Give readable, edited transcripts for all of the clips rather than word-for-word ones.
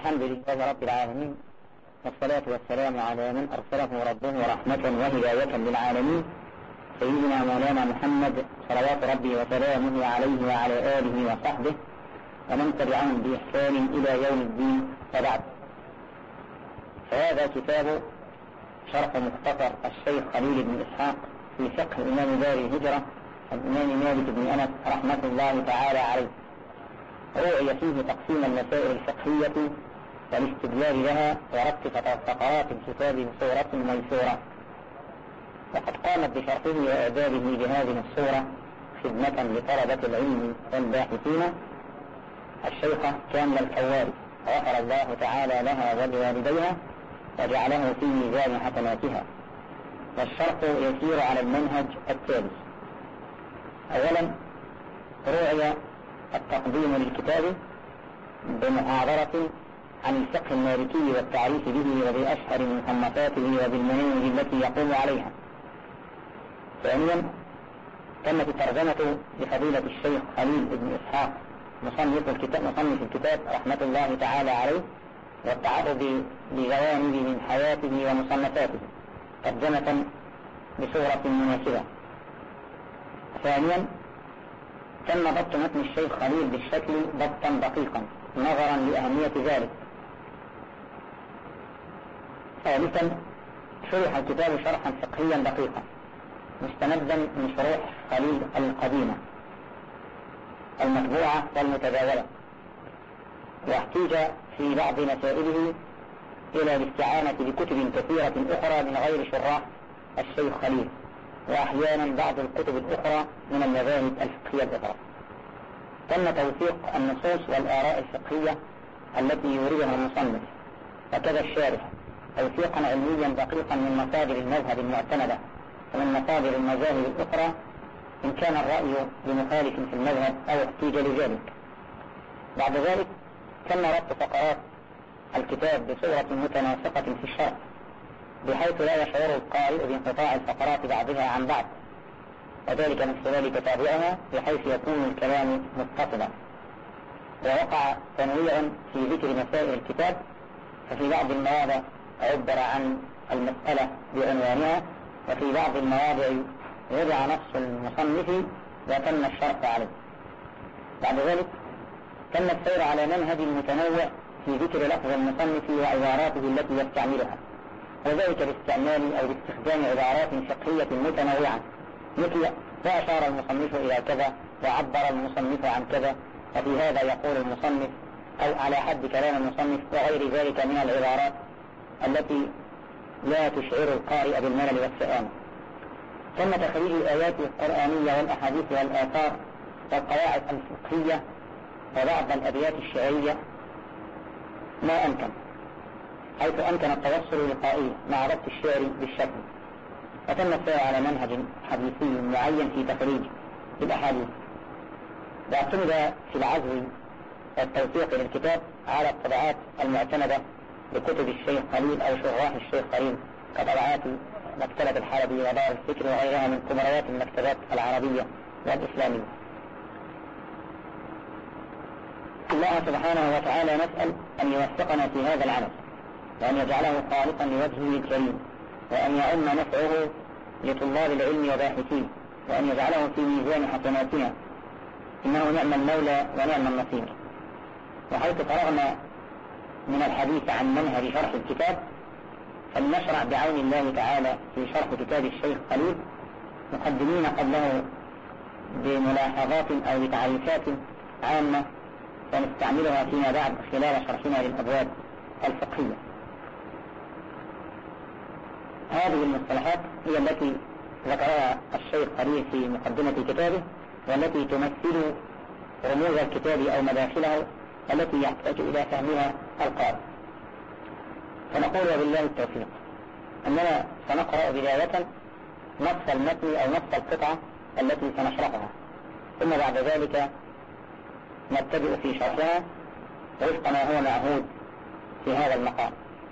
الحمد لله رب العالمين، والصلاة والسلام على من أرسله ربه رحمة وهداية للعالمين، سيدنا مولانا محمد صلوات ربي وسلامه عليه وعلى آله وصحبه ومن تبعهم بإحسان إلى يوم الدين. وبعد، فهذا كتاب شرح مختصر الشيخ خليل بن إسحاق في فقه إمام دار الهجرة الإمام مالك بن أنس رحمة الله تعالى عليه. روعي فيه تقسيم المسائل الفقهية والاستدلال لها وربط فقرات الكتاب بصورة ميسورة، وقد قامت بشرحه وإعداده بهذه الصورة خدمة لطلبة العلم والباحثين الشيخة كاملة الكواري، غفر الله تعالى لها ولوالديها وجعله في ميزان حسناتها. والشرح يسير على المنهج التالي: أولا، روعي التقديم للكتاب بمحاضرة عن الفقه المالكي والتعريف به وبأشهر مصنفاته وبالمناهج التي يقوم عليها. ثانيا، تمت الترجمة لفضيلة الشيخ خليل بن إسحاق مصنف الكتاب رحمة الله تعالى عليه، والتعرض لجوانب من حياته ومصنفاته ترجمة بصورة مناسبة. ثانيا، تم ضبط متن الشيخ خليل بالشكل ضبطا دقيقا نظرا لأهمية ذلك. ثالثا، شرح الكتاب شرحا فقهيا دقيقا مستمدا من شروح خليل القديمة المطبوعة والمتداولة، واحتيج في بعض مسائله إلى الاستعانة بكتب كثيرة أخرى من غير شراح الشيخ خليل، وأحيانا بعض الكتب الأخرى من المذاهب الفقهية الأخرى. تم توثيق النصوص والآراء الفقهية التي يوردها المصنف وكذا الشارح توثيقا علميا دقيقا من مصادر المذهب المعتمدة ومن مصادر المذاهب الأخرى إن كان الرأي بمخالف في المذهب أو احتيج لذلك. بعد ذلك تم ربط فقرات الكتاب بصورة متناسقة في الشرح، بحيث لا يشعر القارئ بانقطاع الفقرات بعضها عن بعض، وذلك من خلال تتابعها بحيث يكون الكلام متصلا. ووقع تنويع في ذكر مسائل الكتاب، ففي بعض المواضع عبر عن المسألة بعنوانها، وفي بعض المواضع وضع نص المصنف وتم الشرح عليه. بعد ذلك تم السير على منهج متنوع في ذكر لفظ المصنف وعباراته التي يستعملها، وذلك باستعمال أو باستخدام عبارات فقهية متنوعة، مثل وأشار المصنف إلى كذا وعبر المصنف عن كذا، وفي هذا يقول المصنف، أو على حد كلام المصنف، وغير ذلك من العبارات التي لا تشعر القارئ بالملل والسآمة. ثم تخريج الآيات القرآنية والأحاديث والآثار والقواعد الفقهية وبعض الأبيات الشعرية ما أمكن، حيث أمكن التوصل للقائل مع ربط الشعر بالشكل. وتم السير على منهج حديثي معين في تخريج الأحاديث، واعتمد في العزو والتوثيق للكتاب على الطبعات المعتمدة لكتب الشيخ خليل أو شراح الشيخ خليل كطبعات مكتبة الحلبي ودار الفكر وغيرها من كبريات المكتبات العربية والإسلامية. الله سبحانه وتعالى نسأل أن يوفقنا في هذا العمل، وأن يجعله خالصا لوجهه الكريم، وأن يعم نفعه لطلاب العلم وباحثين، وأن يجعله في ميزان حسناتنا، إنه نعم المولى ونعم النصير. وحيث فرغنا من الحديث عن منهج شرح الكتاب، فلنشرع بعون الله تعالى في شرح كتاب الشيخ خليل، مقدمين قبله بملاحظات أو بتعريفات عامة ونستعملها فيما بعد خلال شرحنا للأبواب الفقهية. هذه المصطلحات هي التي ذكرها الشيخ خليل في مقدمة كتابه، والتي تمثل رموز الكتاب أو مداخله التي يحتاج إلى فهمها القارئ. فنقول وبالله التوفيق أننا سنقرأ بداية نص المتن أو نص القطعة التي سنشرحها، ثم بعد ذلك نبتدئ في شرحها وفق ما هو معهود في هذا المقام.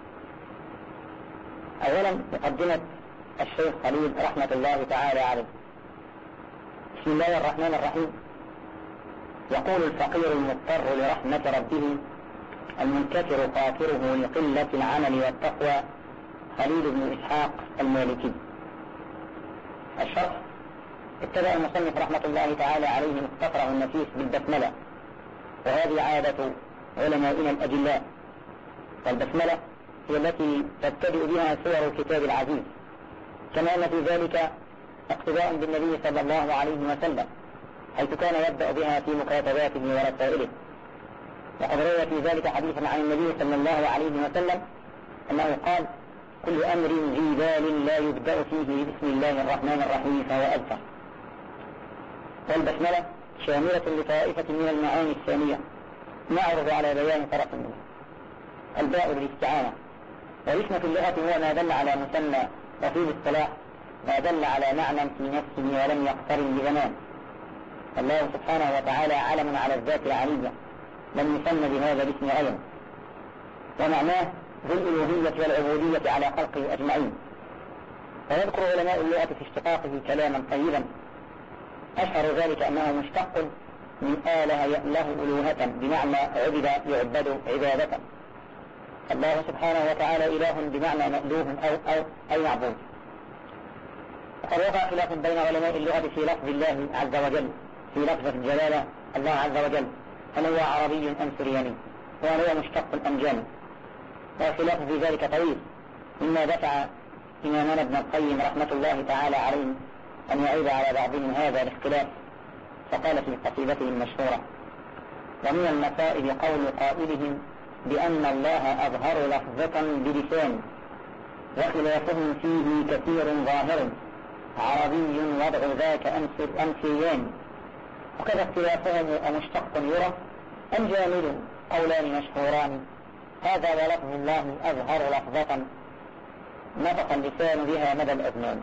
أولا، مقدمة الشيخ خليل رحمة الله تعالى عليه. بسم الله الرحمن الرحيم. يقول الفقير المضطر لرحمة ربه: المنكسر قاكره لقلة العمل والتقوى خليل بن إسحاق المالكي. الشرح: اتبع المصنف رحمة الله تعالى عليه مختصره النفيس بالبسملة، وهذه عادة علمائنا الأجلاء، والبسملة هي التي تبتدئ بها سور الكتاب العزيز، كما أن في ذلك اقتداء بالنبي صلى الله عليه وسلم، حيث كان يبدأ بها في مكاتباته ورسائله. وقد روي في ذلك حديثا عن النبي صلى الله عليه وسلم أنه قال: كل أمر ذي بال لا يبدأ فيه بسم الله الرحمن الرحيم فهو أبتر. والبسملة شاملة لطائفة من المعاني الثانية نعرض على بيان طرف منها. الباء للاستعانة، والاسم في اللغة هو ما دل على مسمى، وفي الاصطلاح ما دل على معنى في نفسه ولم يقترن بزمان. الله سبحانه وتعالى علم على الذات العلية لم يسمى بهذا الاسم غيره، ومعناه ذو الألوهية والعبودية على خلقه أجمعين. ويذكر علماء اللغة في اشتقاقه كلاما طيبا، أشهر ذلك أنه مشتق من آله له ألوهة، بمعنى عبد يعبد عبادة. الله سبحانه وتعالى إله بمعنى مألوه أو معبود. وقد وقع خلاف بين علماء اللغة في لفظ الله عز وجل، في لفظ الجلالة الله عز وجل، هل هو عربي أم سرياني، وهل هو مشتق أم جامد، وخلاف في ذلك طويل، مما دفع إمامنا ابن القيم رحمة الله تعالى عليه أن يعيب على بعضهم هذا الاختلاف، فقال في قصيدته المشهورة: ومن المصائب قول قائلهم بأن الله أظهر لفظة بلسان، وخلافهم فيه كثير ظاهر، عربي وضع ذاك أمسيان. وكذا اختلافهم أمشتق يرى أم جامد، قولان مشهوران، هذا ولفظ الله أظهر لفظة نطق اللسان بها مدى الأزمان.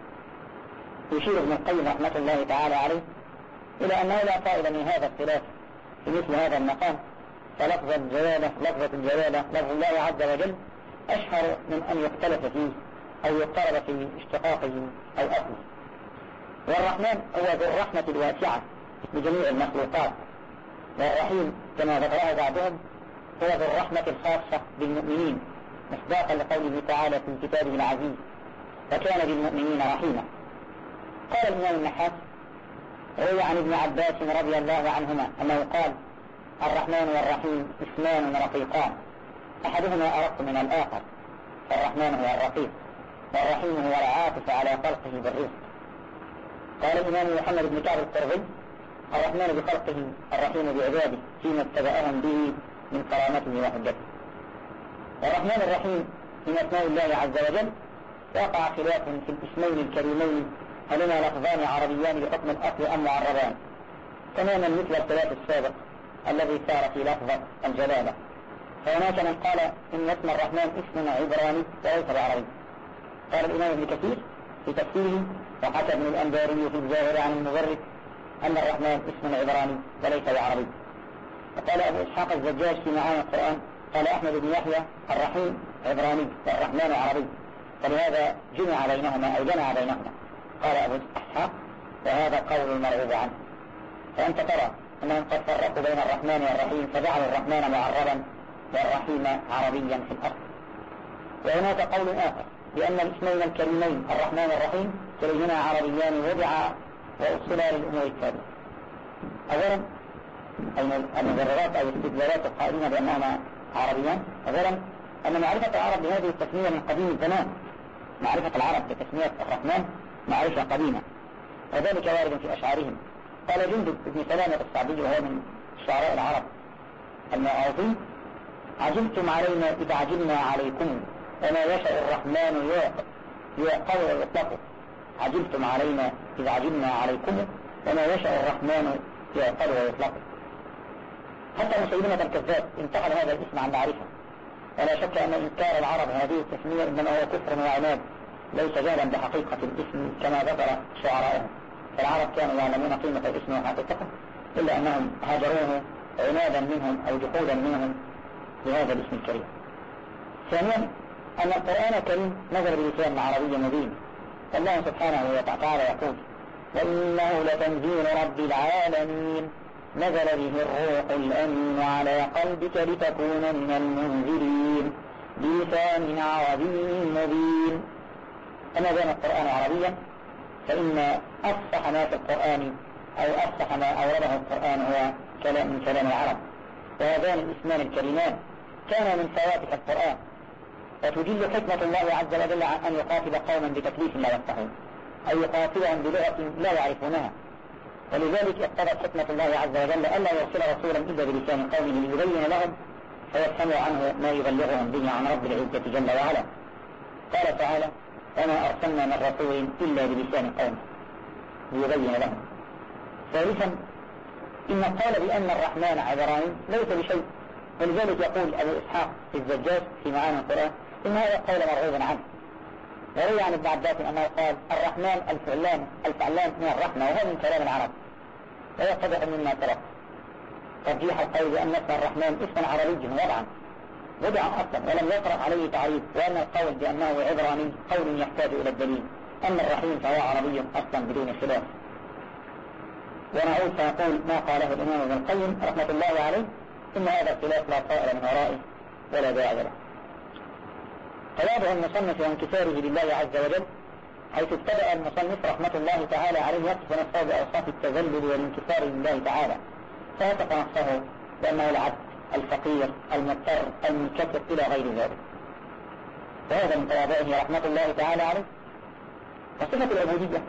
يشير ابن القيم رحمة الله تعالى عليه إلى أنه لا فائدة من هذا الخلاف في مثل هذا المقام، فلفظ الجلالة لفظ الله عز وجل أشهر من أن يختلف فيه أو يضطرب في اشتقاقه أو أصله. والرحمن هو ذو الرحمة الواسعة بجميع المخلوقات، والرحيم كما ذكره بعضهم هو ذو الرحمة الخاصة بالمؤمنين، مصداقا لقوله تعالى في كتابه العزيز: وكان بالمؤمنين رحيما. قال الإمام النحاس: روي عن ابن عباس رضي الله عنهما أنه قال: الرحمن والرحيم اسمان رقيقان، أحدهما أرق من الآخر، فالرحمن هو الرقيق، والرحيم هو العاطف على خلقه بالرزق. قال الإمام محمد بن كعب القرظي: الرحمن بخلقه، الرحيم بعباده، فيما اتبعهم به من كرامته وحجته. والرحمن الرحيم من أسماء الله عز وجل. وقع خلاف في الاسمين الكريمين، هلما لفظان عربيان بحكم الأصل أم معربان، تماما مثل الخلاف السابق الذي سار في لفظة الجلالة. فهناك من قال إن اسم الرحمن اسم عبراني وليس بعربي. قال الإمام ابن كثير في تفسيره، وحكى ابن الأنباري في الزاهر عن المبرد، أن الرحمن اسم عبراني وليس بعربي. وقال أبو إسحاق الزجاج في معاني القرآن، قال أحمد بن يحيى: الرحيم عبراني والرحمن عربي، فلهذا جمع بينهما أو جمع بينهما. قال أبو إسحاق: وهذا قول المرغوب عنه. فأنت ترى أنهم قد فرقوا بين الرحمن والرحيم، فجعلوا الرحمن معربا والرحيم عربيا في الأصل. وهناك قول آخر بأن الاسمين الكريمين الرحمن والرحيم كليهما عربيان وضعا وأصلا للأمور التالية. أولا المبررات أو الاستدلالات القائلين بأنهما عربيان. أولا أن معرفة العرب بهذه التسمية من قديم الزمان، معرفة العرب بتسمية الرحمن معرفة قديمة، وذلك وارد في أشعارهم. قال جندب بن سلامة الصعبي وهو من شعراء العرب المعاصرين: عجلتم علينا إذا عجلنا عليكم، وما يشاء الرحمن يعقل ويطلق. عجلتم علينا إذا عجلنا عليكم، وما يشاء الرحمن يعقل ويطلق. حتى مسيلمة الكذاب انتقل هذا الاسم عن معرفة. ولا شك أن إنكار العرب هذه التسمية إنما هو كفر وعناد، ليس جهلا بحقيقة الاسم كما ذكر شعراءهم. فالعرب كانوا يعلمون قيمة الاسم وحقيقته، إلا أنهم هاجروه عنادا منهم أو جحودا منهم بهذا الاسم الكريم. ثانيا أن القرآن الكريم نزل بلسان عربي مبين، فالله سبحانه وتعالى يقول: وإنه لتنزيل رب العالمين نزل به الروح الأمين على قلبك لتكون من المنذرين بلسان عربي مبين. أما كان القرآن عربيا فإن أفصح ما في القرآن أو أفصح ما أورده القرآن هو من كلام العرب، وهذان الاسمان الكريمان كان من فواتح القرآن، وتدل حكمة الله عز وجل عن أن يخاطب قوما بتكليف لا يفقهون أو يخاطبهم بلغة لا يعرفونها، ولذلك اقتضت حكمة الله عز وجل ألا يرسل رسولا إلا بلسان قومه ليبين لهم فيفهموا عنه ما يبلغهم به عن رب العزة جل وعلا. قال تعالى: وما أرسلنا من رسول إلا بلسان قومه ليبين لهم. ثالثا، إن قال بأن الرحمن عبراني ليس بشيء، ولذلك يقول أبو إسحاق في الزجاج في معاني القرآن إن هذا القول مرغوب عنه. وروي عن ابن عباس أنه قال: الرحمن الفعلان من الرحمة، وهذا من كلام العرب ويتضح مما ترك ترجيح القول بأن اسم الرحمن اسم عربي وضع أصلا ولم يطرق عليه تعريف، وأن القول بأنه عبراني قول يحتاج إلى الدليل. أما الرحيم فهو عربي أصلا بدون خلاف. ونعود فنقول ما قاله الإمام ابن القيم رحمة الله عليه: إن هذا الخلاف لا طائر من ورائه ولا داعي له. تواضع المصنف وانكساره لله عز وجل، حيث ابتدأ المصنف رحمة الله تعالى عليه يصف نفسه بأوصاف التذلل والانكسار لله تعالى، فوصف نفسه بأنه العبد الفقير المضطر المنكسر إلى غير ذلك، وهذا من تواضعه رحمة الله تعالى عليه. وصفة العبودية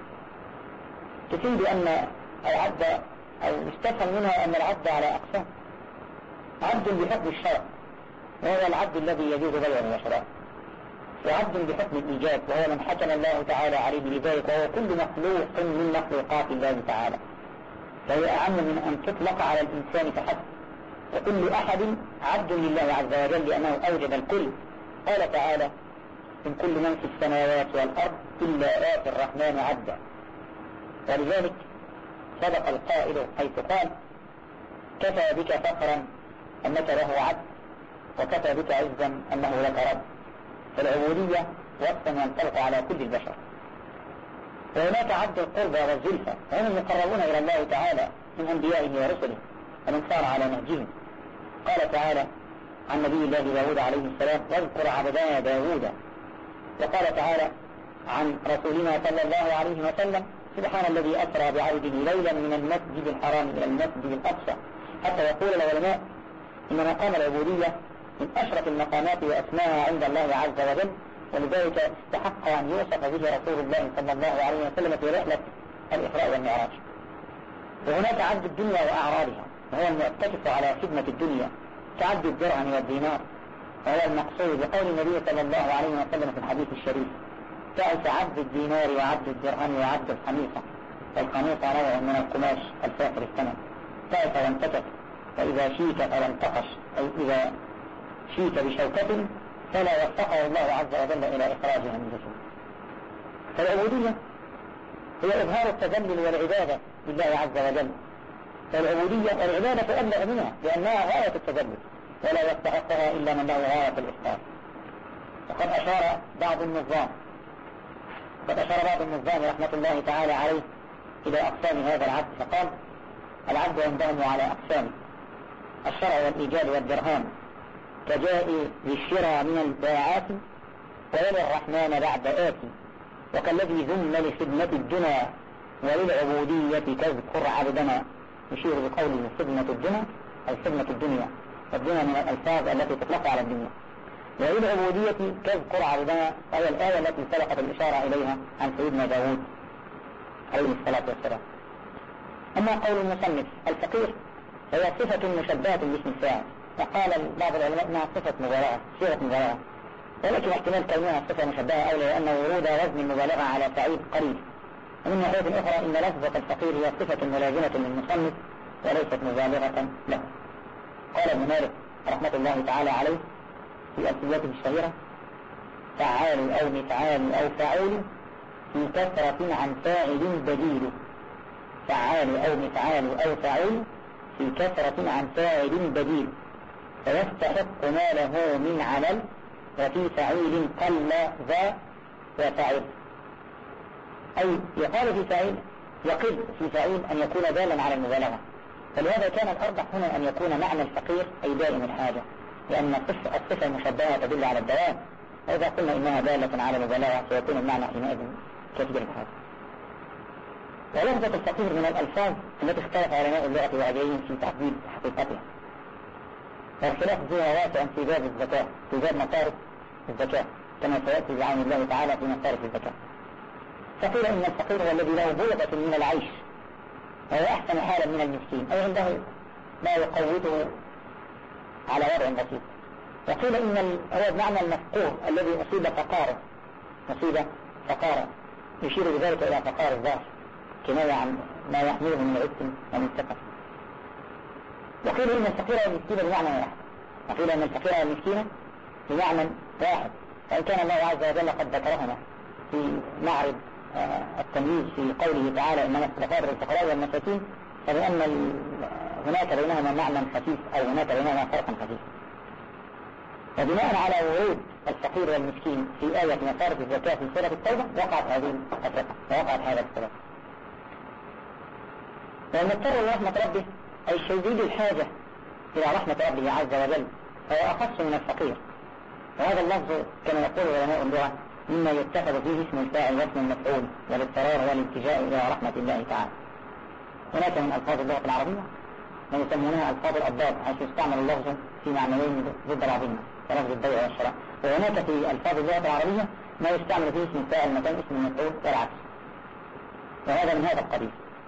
تفيد أن العبد أو يستفهم منها أن العبد على أقسام: عبد بحكم الشرع وهو العبد الذي يجوز بيعه وشراءه، وعبد بحكم الإيجاب وهو من حكم الله تعالى عليه بذلك، وهو كل مخلوق من مخلوقات الله تعالى، فهي أعم من أن تطلق على الإنسان فحسب، وكل أحد عبد لله عز وجل لأنه أوجب الكل. قال تعالى: إن كل من في السماوات والأرض إلا آتي الرحمن عبدا. ولذلك صدق القائل حيث قال: كفى بك فخرا أنك له عبد، وكفى بك عزا أنه لك رب. فالعبودية وصف ينطلق على كل البشر. وهناك عبد القربى والزلفى، وهم المقربون إلى الله تعالى من أنبيائه ورسله ومن سار على نهجهم. قال تعالى عن نبي الله داود عليه السلام: واذكر عبدنا داود. وقال تعالى عن رسولنا صلى الله عليه وسلم: سبحان الذي أسرى بعبده ليلا من المسجد الحرام إلى المسجد الأقصى. حتى يقول العلماء إن مقام العبودية من أشرف المقامات وأسماها عند الله عز وجل، ولذلك استحق أن يوصف به رسول الله صلى الله عليه وسلم في رحلة الإسراء والمعراج. وهناك عبد الدنيا وأعراضها، وهو المعتكف على خدمة الدنيا كعبد الدرهم والدينار، وهو المقصود بقول النبي صلى الله عليه وسلم في الحديث الشريف: تعس عبد الدينار وعبد الدرهم وعبد الخميصة. والخميصة نوع من القماش الفاخر الثمن. تعس وانتكف، فإذا شيك فلا انتقش، أي إذا شيك بشوكة فلا وفقه الله عز وجل إلى إخراجها من جسمه. فالعبودية هي إظهار التذلل والعبادة لله عز وجل. فالعبودية والعبادة أبلغ منها لأنها غاية التذلل، ولا يستحقها إلا من له غاية الإخلاص. وقد أشار بعض النظام رحمة الله تعالى عليه إلى أقسام هذا العبد، فقال: العبد عندهم على أقسام: الشرع والإيجاد والدرهام، كجاء للشرى من الباعات، ويلي الرحمن بعد آتي، وكالذي ذم لخدمة الدنيا، وللعبودية تذكر عبدنا. يشير بقوله خدمة الدنيا أي خدمة الدنيا، والدنيا من الألفاظ التي تطلق على الدنيا. وللعبودية تذكر عبدنا، وهي الآية التي سبقت الإشارة إليها عن سيدنا داود عليه الصلاة والسلام. أما قول المصنف الفقير فهي صفة مشبهة باسم الفاعل، وقال بعض العلماء انها صفة مبالغة، صيغة مبالغة، ولكن احتمال كونها صفة مشبهة أولى، لأن ورود وزن المبالغة على فعيل قريب. ومن ناحية أخرى إن لفظة الفقير هي صفة ملازمة للمصنف وليست مبالغة له. قال ابن مالك رحمة الله تعالى عليه في ألفيته الشهيرة: فعال أو مفعال أو فعول في كثرة عن فاعل بديل. فعال أو مفعال أو فعول في كثرة عن فاعل بديل، فيستحق ما له من علل، وفي فعيل قل ذا وفعل. أي يقال في فعيل، يقل في فعيل أن يكون دالا على المبالغة، فلهذا كان الأرجح هنا أن يكون معنى الفقير أي دائم الحاجة، لأن الصفة المشبهة تدل على الدوام، وإذا قلنا إنها دالة على المبالغة سيكون المعنى حينئذ كثير الحاجة. ولفظة الفقير من الألفاظ التي اختلف علماء اللغة والعجميين في تحديد حقيقتها، والخلاف فيها واسع في باب الزكاة، في باب مصارف الزكاة، كما سيأتي بعون الله تعالى في مصارف الزكاة. فقيل إن الفقير هو الذي له بلغة من العيش وهو أحسن حالا من المسكين، أي عنده ما يقوته على وضع بسيط. وقيل إن هو بمعنى المفقور الذي أصيب فقارا يشير بذلك إلى فقار الظهر كناية عن ما يحمله من عسل ومن سقف. وقيل إن الفقير والمسكين بمعنى واحد، وقيل إن الفقير والمسكين بمعنى واحد، فإن كان الله عز وجل قد ذكرهما في معرض التمييز في قوله تعالى إنما الصدقات للفقراء والمساكين، فلأن هناك بينهما معنى خفيف أو هناك بينهما فرق خفيف. وبناء على ورود الفقير والمسكين في آية مصارف الزكاة في سورة التوبة وقعت هذه التفرقة ووقعت هذا السبب. والمضطر لرحمة ربه أي شديد الحاجة إلى رحمة ربه عز وجل فهو أخص من الفقير، وهذا اللفظ كما يقول علماء اللغة مما يتخذ فيه اسم الفاعل واسم المفعول والاضطرار والالتجاء إلى رحمة الله تعالى. هناك من ألفاظ اللغة العربية ما يسمونها ألفاظ الأضداد، حيث يستعمل اللفظ في معنيين ضد بعضهما كلفظ البيع والشراء. وهناك في ألفاظ اللغة العربية ما يستعمل فيه اسم الفاعل مكان اسم المفعول والعكس، وهذا من هذا القبيل.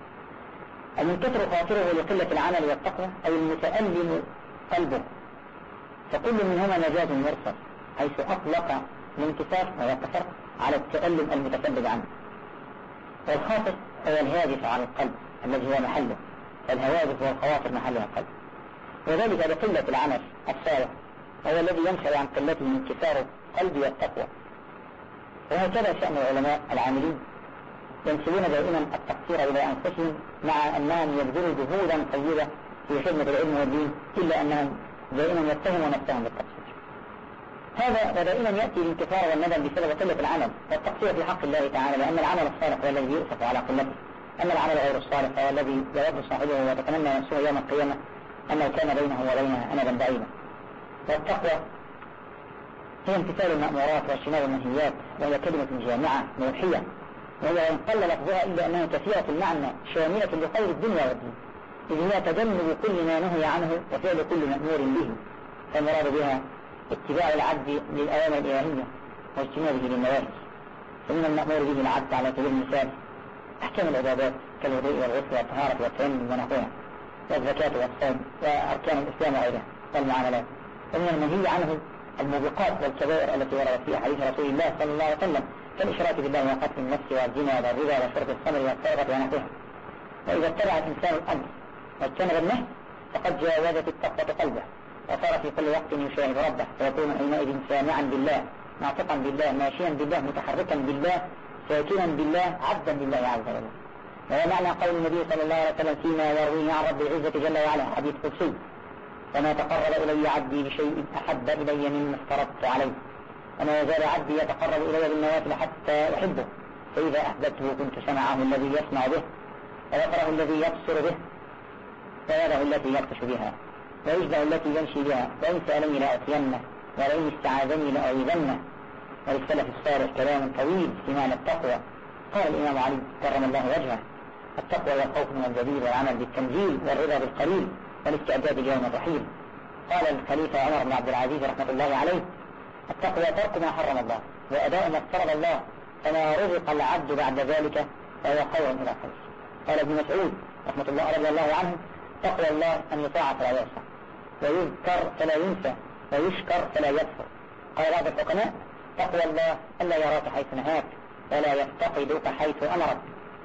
المنكسر خاطره لقلة العمل والتقوى أي المتألم قلبه، فكل منهما مجاز مرسل حيث أطلق الانكسار ويقتصر على التألم المتسبب عنه. والخاطر هو الهاجس عن القلب الذي هو محله، فالهواجس والخواطر محلها القلب، وذلك لقلة العمل الصالح هو الذي ينشأ عن قلته انكسار القلب والتقوى. وهكذا شأن العلماء العاملين ينسبون دائما التقصير إلى أنفسهم مع أنهم يبذلوا جهودا طيبة في خدمة العلم والدين، إلا أنهم دائما يتهموا نفسهم بالتقصير. هذا ودائما يأتي الانكسار والندم بسبب قلة العمل والتقصير في حق الله تعالى، لأن العمل الصالح هو الذي يؤسف على قلته، أما العمل غير الصالح هو الذي يود صاحبه ويتمنى نفسه يوم القيامة أنه كان بينه وبينها أمدا بعيدا. والتقوى هي امتثال المأمورات واجتناب المنهيات، وهي كلمة جامعة موحية، وهي إن قل لفظها إلا أنها كثيرة المعنى شاملة لخير الدنيا والدين، إذ هي تجنب كل ما نهي عنه وفعل كل مأمور به، فالمراد بها اتباع العبد للأوامر الإلهية واجتنابه للنواهي. فمن المأمور به العبد على سبيل المثال أحكام العبادات كالوضوء والغسل والطهارة والتيمم ونحوها، والزكاة والصوم وأركان الإسلام وغيرها والمعاملات. ومن المنهي عنه الموبقات والكبائر التي وردت في حديث رسول الله صلى الله عليه وسلم كالإشراك بالله وقتل النفس والزنا والربا وشرب الخمر والسرقة ونحوها. وإذا اتبع الإنسان الأمر واجتنب النهي فقد جاوزت التقوى قلبه وصار في كل وقت يشاهد ربه، فيكون حينئذ سامعا بالله ناطقا بالله ماشيا بالله متحركا بالله ساكنا بالله عبدا لله عز وجل. وهو معنى قول النبي صلى الله عليه وسلم فيما يرويه عن رب العزة جل وعلا حديث قدسي: وما تقرب إلي عبدي بشيء أحب إلي مما افترضت عليه، وما يزال عبدي يتقرب إلي بالنوافل حتى أحبه، فإذا أحببته كنت سمعه الذي يسمع به وبصره الذي يبصر به ويده التي يبطش بها ورجله التي يمشي بها، وإن سألني لأعطينه ولئن استعاذني لأعيذنه. وللسلف الصالح كلام طويل في معنى التقوى. قال الإمام علي كرم الله وجهه: التقوى هو الخوف من الجليل والعمل بالتنزيل والرضا بالقليل والاستعداد ليوم الرحيل. قال الخليفة عمر بن عبد العزيز رحمة الله عليه: التقوى ترك ما حرم الله وأداء ما افترض الله، فما رزق العبد بعد ذلك فهو خير إلى خير. قال ابن مسعود رحمة الله رضي الله عنه: تقوى الله أن يطاع فلا يعصى، ويذكر فلا ينسى، ويشكر فلا يكفر. قال بعض الحكماء: تقوى الله ألا يراك حيث نهاك ولا يفتقدك حيث أمرك.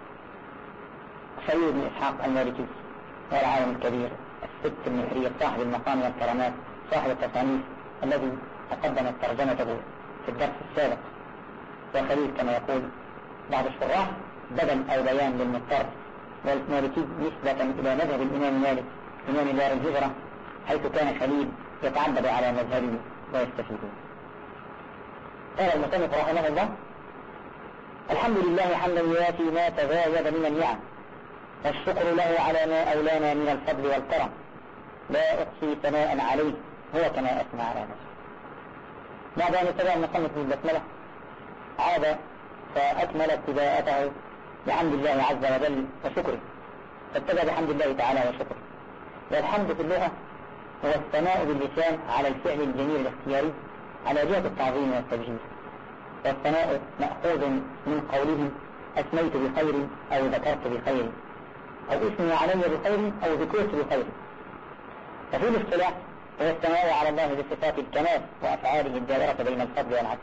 سيد بن إسحاق المالكي والعالم الكبير الست المهرية صاحب المقام والكرامات صاحب التصانيف الذي تقدمت ترجمته في الدرس السابق، وخليل كما يقول بعض الشراح بدل أو بيان للمضطر، والمالكي نسبة إلى مذهب الإمام مالك إمام دار الهجرة، حيث كان خليل يتعبد على مذهبه ويستفيده. قال المصنف رحمه الله: الحمد لله حمدا يوافي ما تزايد من النعم، والشكر له على ما أولانا من الفضل والكرم، لا أحصي ثناء عليه هو كما أثنى على نفسه. بعد أن اتبع المصنف بالبسملة عاد فأكمل ابتداءته بحمد الله عز وجل وشكره، فابتدأ بحمد الله تعالى وشكره. والحمد في اللغة هو الثناء باللسان على الفعل الجميل الاختياري على جهة التعظيم والتبجيل. والثناء مأخوذ من قولهم أثنيت بخير أو ذكرت بخير أو اسمي علي بخير أو ذكرت بخير. وفي الاصطلاح هو الثناء على الله بصفات الكمال وأفعاله الدائرة بين الفضل والعدل،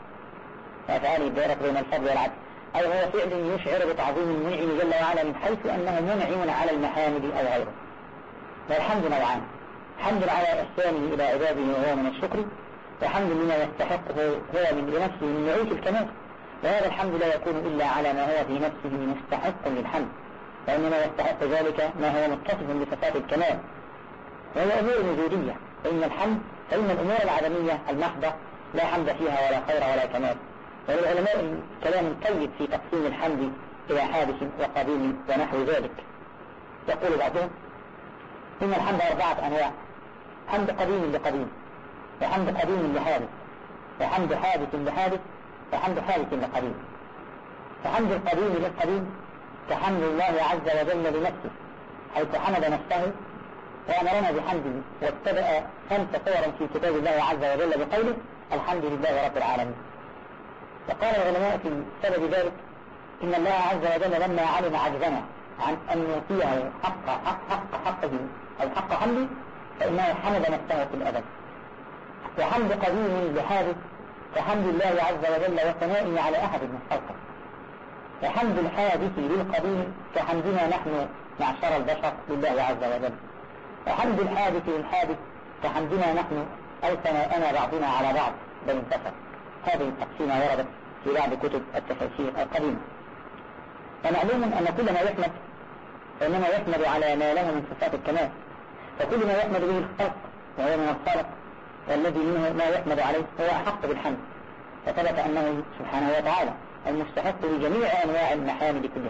أي هو فعل يشعر بتعظيم المنعم جل وعلا من حيث أنه منعم على المحامد أو غيره. والحمد نوعان: حمد على إحسانه إلى عباده وهو من الشكر، وحمد لما يستحقه هو من لنفسه من نعوت الكمال. وهذا الحمد لا يكون إلا على ما هو في نفسه مستحق للحمد، وإنما يستحق ذلك ما هو متصف بصفات الكمال وهي أمور وجودية. فإن الأمور العدمية المحضة لا حمد فيها ولا خير ولا كمال. وللعلماء كلام طيب في تقسيم الحمد إلى حادث وقديم ونحو ذلك. يقول بعضهم إن الحمد 4 أنواع: حمد قديم لقديم، وحمد قديم لحادث، وحمد حادث لحادث، وحمد حادث لقديم. فحمد القديم للقديم كحمد الله عز وجل لنفسه، حيث حمد نفسه وأمرنا بحمده، وابتدأ 5 صور في كتاب الله عز وجل بقوله الحمد لله رب العالمين. وقال العلماء في سبب ذلك إن الله عز وجل لما علم عجزنا عن أن نعطيه حقه أو حق حمده فإنه حمد نفسه في الأبد. وحمد قديم لحادث كحمد الله عز وجل وثنائه على أحد من خلقه. وحمد الحادث للقديم كحمدنا نحن معشر البشر لله عز وجل. وحمد الحادث للحادث كحمدنا نحن أو ثناءنا بعضنا على بعض بل انتفر. هذه التقسيمة وردت في بعض كتب التفاسير القديمة. ومعلوم أن كل ما يحمد فإنما يحمد على ما له من صفات الكمال، فكل ما يحمد به الخلق وهو من الخالق والذي منه ما يحمد عليه هو أحق بالحمد، فثبت أنه سبحانه وتعالى المستحق لجميع أنواع المحامد كلها.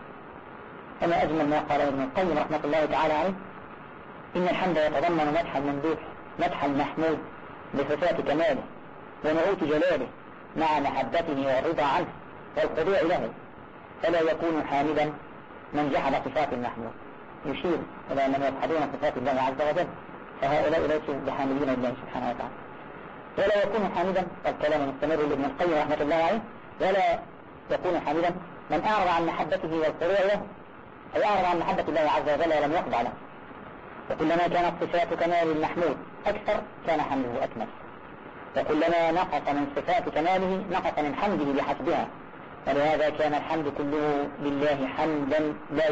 وما أجمل ما قال ابن القيم رحمة الله تعالى عليه: إن الحمد يتضمن مدح الممدوح، مدح المحمود بصفات كماله ونعوت جلاله مع محبته والرضا عنه والخضوع له، فلا يكون حامدا من جحد صفات المحمود. يشير إلى أنهم يجحدون صفات الله عز وجل، فهؤلاء ليسوا بحامدين لله سبحانه وتعالى. ولا يكون حامدا، والكلام مستمر لابن القيم رحمة الله عليه، ولا يكون حامدا من أعرض عن محبته والخضوع له، أي أعرض عن محبة الله عز وجل ولم يخضع له. وكلما كانت صفات كمال المحمود أكثر كان حمده أكمل، وكلما نقص من صفات كماله نقص من حمده بحسبها. ولهذا كان الحمد كله لله حمدا لا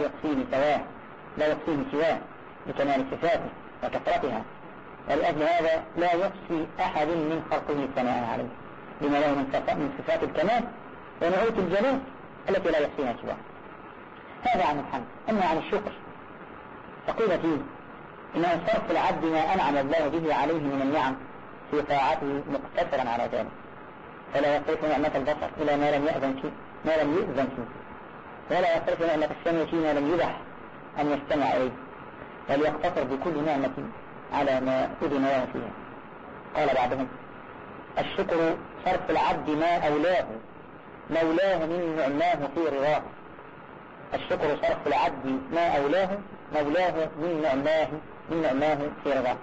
يحصيه سواه لكمال صفاته وكثرتها. ولأجل هذا لا يحصي أحد من خلقه ثناء عليه لما له من صفات الكمال ونعوت الجلال التي لا يحصيها سواه. هذا عن الحمد. أما عن الشكر فقيل فيه إنه صرف العبد ما أنعم الله به عليه من النعم في طاعته مقتصرا على ذلك، فلا يصرف نعمة البصر إلى ما لم يؤذن فيه، ولا يصرف نعمة السمع فيما لم يبح أن يستمع إليه، وليقتصر بكل نعمة على ما أذن له فيها. قال بعضهم: الشكر صرف العبد ما أولاه مولاه من نعماه في رضاه. الشكر صرف العبد ما أولاه مولاه من نعماه في رضاه.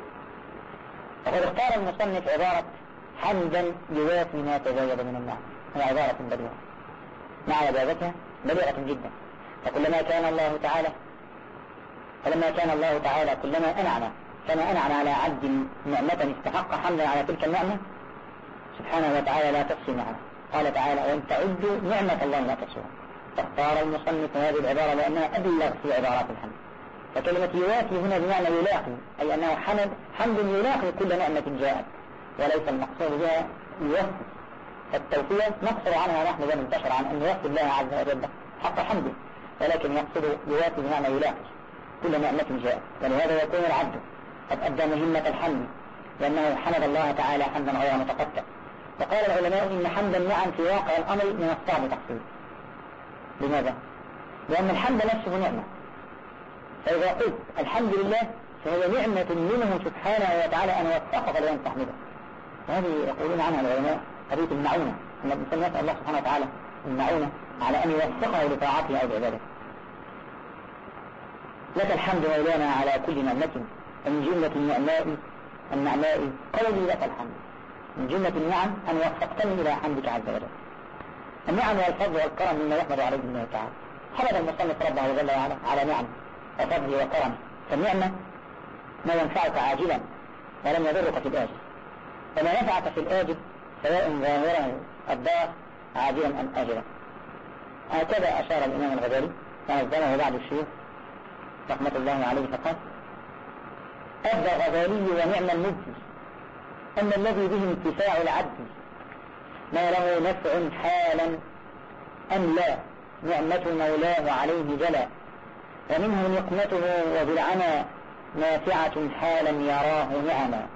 وقد اختار المصنف عبارة حمدا يوافي ما تزايد من النعم، هي عبارة بليغة مع لبابتها بليغة جدا. فكلما كان الله تعالى كلما أنعم كما أنعم على عبد نعمة استحق حمدا على تلك النعمة سبحانه وتعالى لا تحصي نعمه. قال تعالى: وإن تعدوا نعمة الله لا تحصوها. فاختار المصنف هذه العبارة لأنها أبلغ في عبارات الحمد. فكلمة يوافي هنا بمعنى يلاقي، أي أنه حمد يلاقي كل نعمة جاءت، وليس المقصود بها يوفي. فالتوفية نقصر عنها نحن بني البشر عن أن يوفي الله عز وجل حق حمده، ولكن يقصد يوافي بمعنى يلاقي كل نعمة جاءت. ولهذا يكون العبد قد أدى مهمة الحمد لأنه حمد الله تعالى حمدا غير متقطع. وقال العلماء إن حمد النعم في واقع الأمر من الصعب تحصيله. لماذا؟ لأن الحمد نفسه نعمة، فإذا قلت الحمد لله فهي نعمة منه سبحانه وتعالى أن وفقك لأن تحمده. وهذه يقولون عنها العلماء قضية المعونة، أن الإنسان يسأل الله سبحانه وتعالى المعونة على أن يوفقه لطاعته أو لعبادته. لك الحمد مولانا على كل نعمة، ومن جملة النعماء قولي لك الحمد. من جملة النعم أن وفقتني إلى حمدك عز وجل. النعم والفضل والكرم مما يحمد عليه الله تعالى. حمد المصنف ربه جل وعلا على نعم وفضل وكرم. فالنعمة ما ينفعك عاجلا ولم يضرك في الآجل، وما ينفعك في الآجل سواء ظاهرا الضار عاجلا أم آجلا. هكذا أشار الإمام الغزالي ونظمه بعض الشيوخ رحمة الله عليه فقال: أبدى غزالي ونعم المبدي أن الذي به انتفاع العبد ما له نفع حالا أم لا نعمة مولاه عليه جلا، ومنه نقمته وبالعمى نافعة حالا يراه نعما.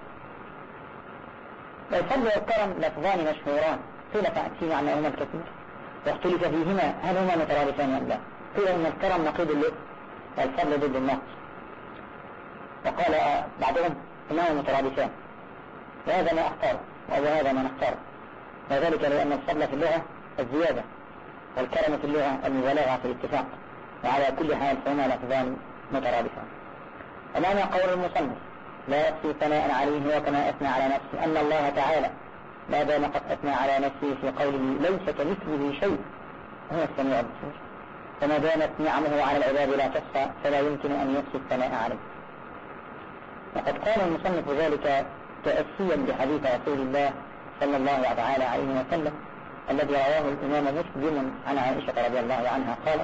والفضل والكرم لفظان مشهوران، قيل فيه عنهما الكثير واختلف فيهما هل هما مترادفان أم لا. قيل إن الكرم نقيض اللطف والفضل ضد النقص، وقال بعضهم إنهما مترادفان، وهذا ما أختار وهذا ما نختار، وذلك لأن الفضل في اللغة الزيادة والكرم في اللغة المبالغة في الاتفاق، وعلى كل حال فهما لفظان مترادفان. ومعنى قول المصنف لا يكفي ثناء عليه وكما أثنى على نفسه أن الله تعالى ما دام قد أثنى على نفسه في قوله ليس كمثله شيء هو السميع البصير، وما دامت نعمه على العباد لا تحصى فلا يمكن أن يحصي الثناء عليه. وقد قال المصنف ذلك تأسيا بحديث رسول الله صلى الله تعالى عليه وسلم الذي رواه الإمام مسلم عن عائشة رضي الله عنها قالت: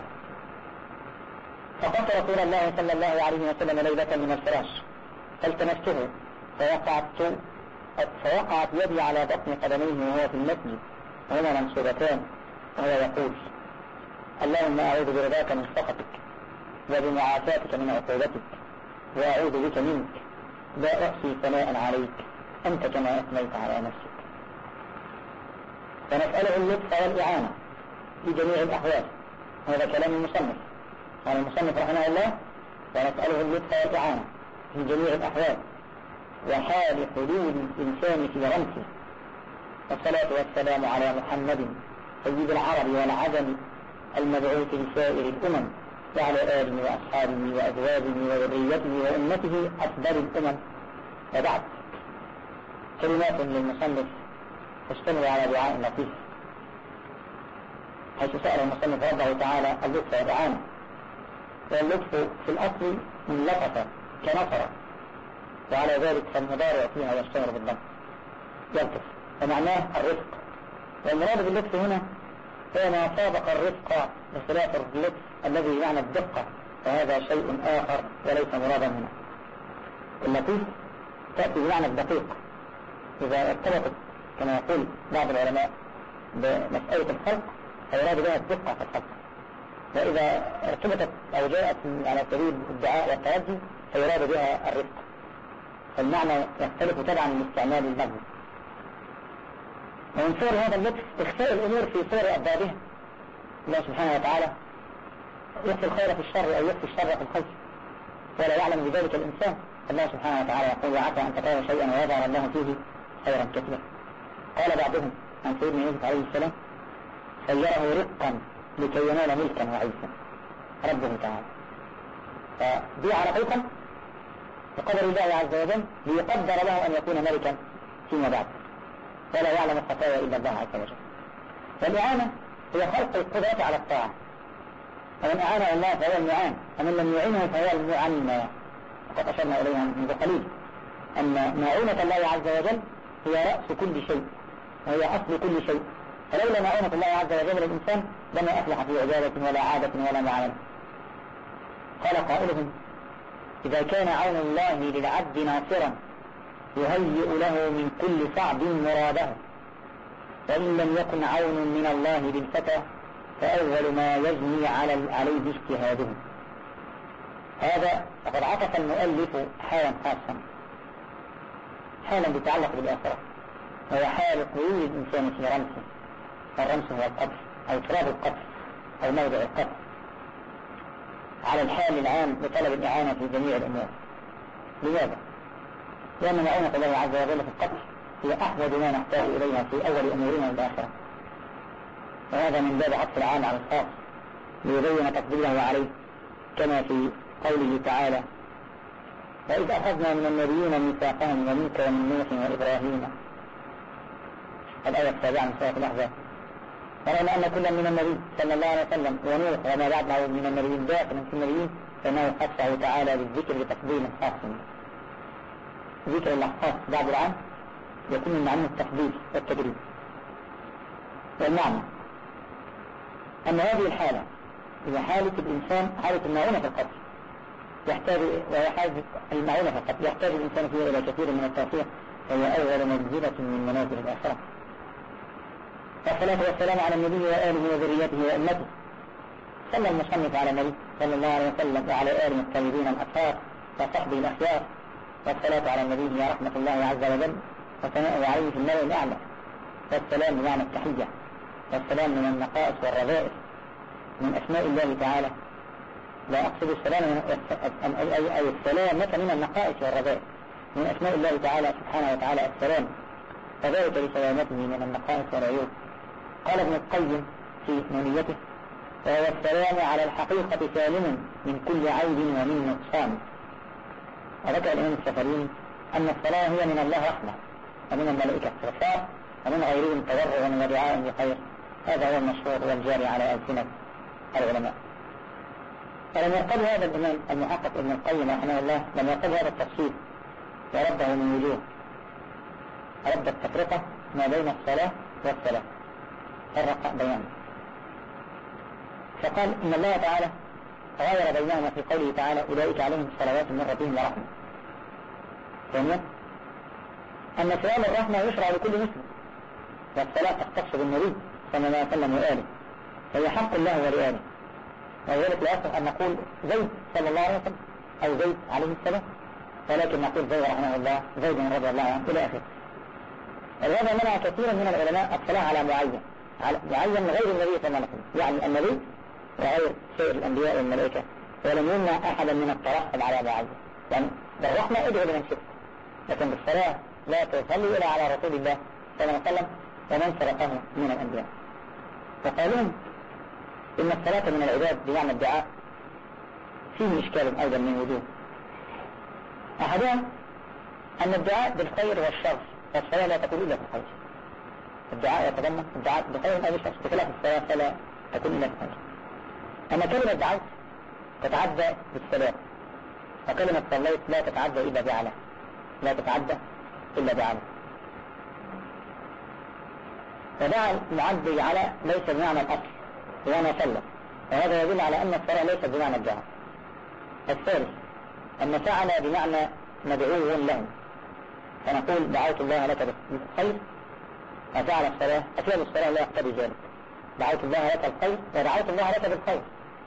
فقلت رسول الله صلى الله عليه وسلم ليلة من الفراش فالتمسته فوقعت يدي على بطن قدميه وهو في المسجد وهما منصوبتان، وهو يقول: اللهم أعوذ برضاك من سخطك وبمعافاتك من عقوبتك وأعوذ بك منك لا أحصي ثناء عليك أنت كما أثنيت على نفسك. فنسأله اللطف والإعانة في جميع الأحوال. هذا كلام المصنف، قال المصنف رحمه الله: ونسأله اللطف والإعانة في جميع الأحوال وحال حدود الإنسان في رمسه. والصلاة والسلام على محمد سيد العرب والعجم المبعوث لسائر الأمم وعلى آله وأصحابه وأزواجه وذريته وأمته أفضل الأمم. وبعد، كلمات للمصنف تشتمل على دعاء لطيف، حيث سأل المصنف ربه تعالى اللطف والإعانة. واللطف في الأصل من لطف كنصر، وعلى ذلك فالمضارع فيها يشتمل بالضبط يلطف، ومعناه الرفق. والمراد باللطف هنا هو ما سابق الرفق بخلاف اللطف الذي يعني الدقة، وهذا شيء آخر وليس مرادا هنا. اللطيف تأتي بمعنى الدقيق إذا ارتبطت كما يقول بعض العلماء بمسألة الخلق فيراد بها الدقة في الخلق، وإذا ارتبطت أو جاءت على سبيل الدعاء والترجي فيراد بها الرفق. فالمعنى يختلف طبعا من استعمال اللفظ. ومن صور هذا اللطف إخفاء الأمور في صور أضدادها. الله سبحانه وتعالى يخفي الخير في الشر أو يخفي الشر في الخير ولا يعلم بذلك الإنسان. الله سبحانه وتعالى يقول: وعسى أن تكرهوا شيئا ويجعل الله فيه خيرا كثيرا. قال بعضهم عن سيدنا يوسف عليه السلام: سيره رقا لكي ينال ملكا وعيسا ربه تعالى. فبيع رقيقا بقدر الله عز وجل ليقدر له أن يكون ملكا فيما بعد، ولا يعلم الخطايا إلا الله عز وجل. والإعانة هي خلق القدرة على الطاعة، ومن أعان الله فهو المعان، ومن لم يعنه فهو المعنى. وقد أشرنا إليها منذ قليل أن معونة الله عز وجل هي رأس كل شيء وهي أصل كل شيء، فلولا معونة الله عز وجل للإنسان لما أفلح في عبادة ولا عادة ولا معاملة. قال قائلهم: إذا كان عون الله للعبد ناصرا يهيئ له من كل صعب مراده، وإن لم يكن عون من الله للفتى فأول ما يجني عليه اجتهاده. هذا وقد عطف المؤلف حالا خاصا، حالا بيتعلق بالآخرة، وهو حال قيود الإنسان في رمسه. الرمس هو القبر أو تراب القبر أو موضع القبر. على الحال العام لطلب الإعانة في جميع الأمور. لماذا؟ لأن معونة الله عز وجل في القتل هي أحوج ما نحتاج إليها في أول أمورنا الآخرة، وهذا من باب عطف العام على الخاص ليبين تفضيله عليه، كما في قوله تعالى: وإذ أخذنا من النبيين ميثاقهم ومنك ومن نوح وإبراهيم، الآية 7 من سورة الأحزاب. ورغم أن كل من النبي صلى الله عليه وسلم ونوح وما بعده من النبيين داخل في النبيين، فإنه خصه تعالى بالذكر بتفضيل خاص. ذكر الأخصاص بعد العام يكون من معنى التفضيل والتجريب. والمعنى أن هذه الحالة هي حالة الإنسان، حالة المعونة في القتل، يحتاج المعونة في القتل يحتاج الإنسان فيها إلى كثير من التوفيق، وهي أول منزلة من منازل الآخرة. والصلاة والسلام على النبي وآله وذريته وأمته. صلى المصنف على النبي صلى الله عليه وسلم وعلى آله الطيبين الأطهار وصحبه الأخيار، والصلاة على النبي يا رحمة الله عز وجل وثناءه عليه في الملأ الأعلى. والسلام بمعنى التحية، والسلام من النقائص والرذائل من أسماء الله تعالى. لا أقصد السلام أي السلامة من النقائص والرذائل من أسماء الله تعالى سبحانه وتعالى السلام، فذلك لسلامته من النقائص والعيوب. قال ابن القيم في نونيته: وهو السلام على الحقيقة سالم من كل عيب ومن نقصان. وذكر الإمام السفريني أن الصلاة هي من الله رحمة، ومن الملائكة استغفار، ومن غيرهم تضرع ودعاء بخير. هذا هو المشهور والجاري على ألسنة العلماء. فلم يرتض هذا الإمام المحقق ابن القيم رحمه الله، لم يرتض هذا التفصيل ورده من وجوه. رد التفرقة ما بين الصلاة والسلام، فرق بينهم، فقال إن الله تعالى غير بينهما في قوله تعالى: أولئك عليهم صلوات من ربهم ورحمة. ثانيا أن سلام الرحمة يشرع لكل مسلم، والصلاة تختص بالنبي صلى الله عليه وسلم وآله، فهي حق الله ولآله. وذلك لا يصح أن نقول زيد صلى الله عليه وسلم أو زيد عليه السلام، ولكن نقول زيد رحمه الله، زيد رضي الله عنه إلى آخره. ولهذا منع كثيرا من العلماء الصلاة على معين غير النبي صلى الله عليه وسلم، يعني النبي وغير سائر الأنبياء والملائكة، ولم يمنع أحدا من الترحب على معين. يعني بالرحمة ادعو لمن شئت، لكن بالصلاة لا تصلي إلا على رسول الله صلى الله عليه وسلم ومن سبقه من الأنبياء. وقالون إن الصلاة من العباد بمعنى الدعاء فيه إشكال أيضا من وجوه. أحدها أن الدعاء بالخير والشر، والصلاة لا تكون إلا بالخير. الدعاء يتضمن الدعاء بخير أو شر، بخلاف الصلاة فلا تكون إلا بالخير. أما كلمة دعوت تتعدى بالسلام، وكلمة صليت لا تتعدى إلا بعلى، لا تتعدى إلا بعلى. فدعا المعدي على ليس بمعنى الأصل بمعنى صلى، وهذا يدل على أن الصلاة ليست بمعنى الدعاء. الثالث أن فعل بمعنى مدعو له، فنقول دعوت الله لك بالخير، وفعل الصلاة أفعل الصلاة لا يقتضي ذلك. دعوت الله لك الخير ودعوت الله لك بالخير،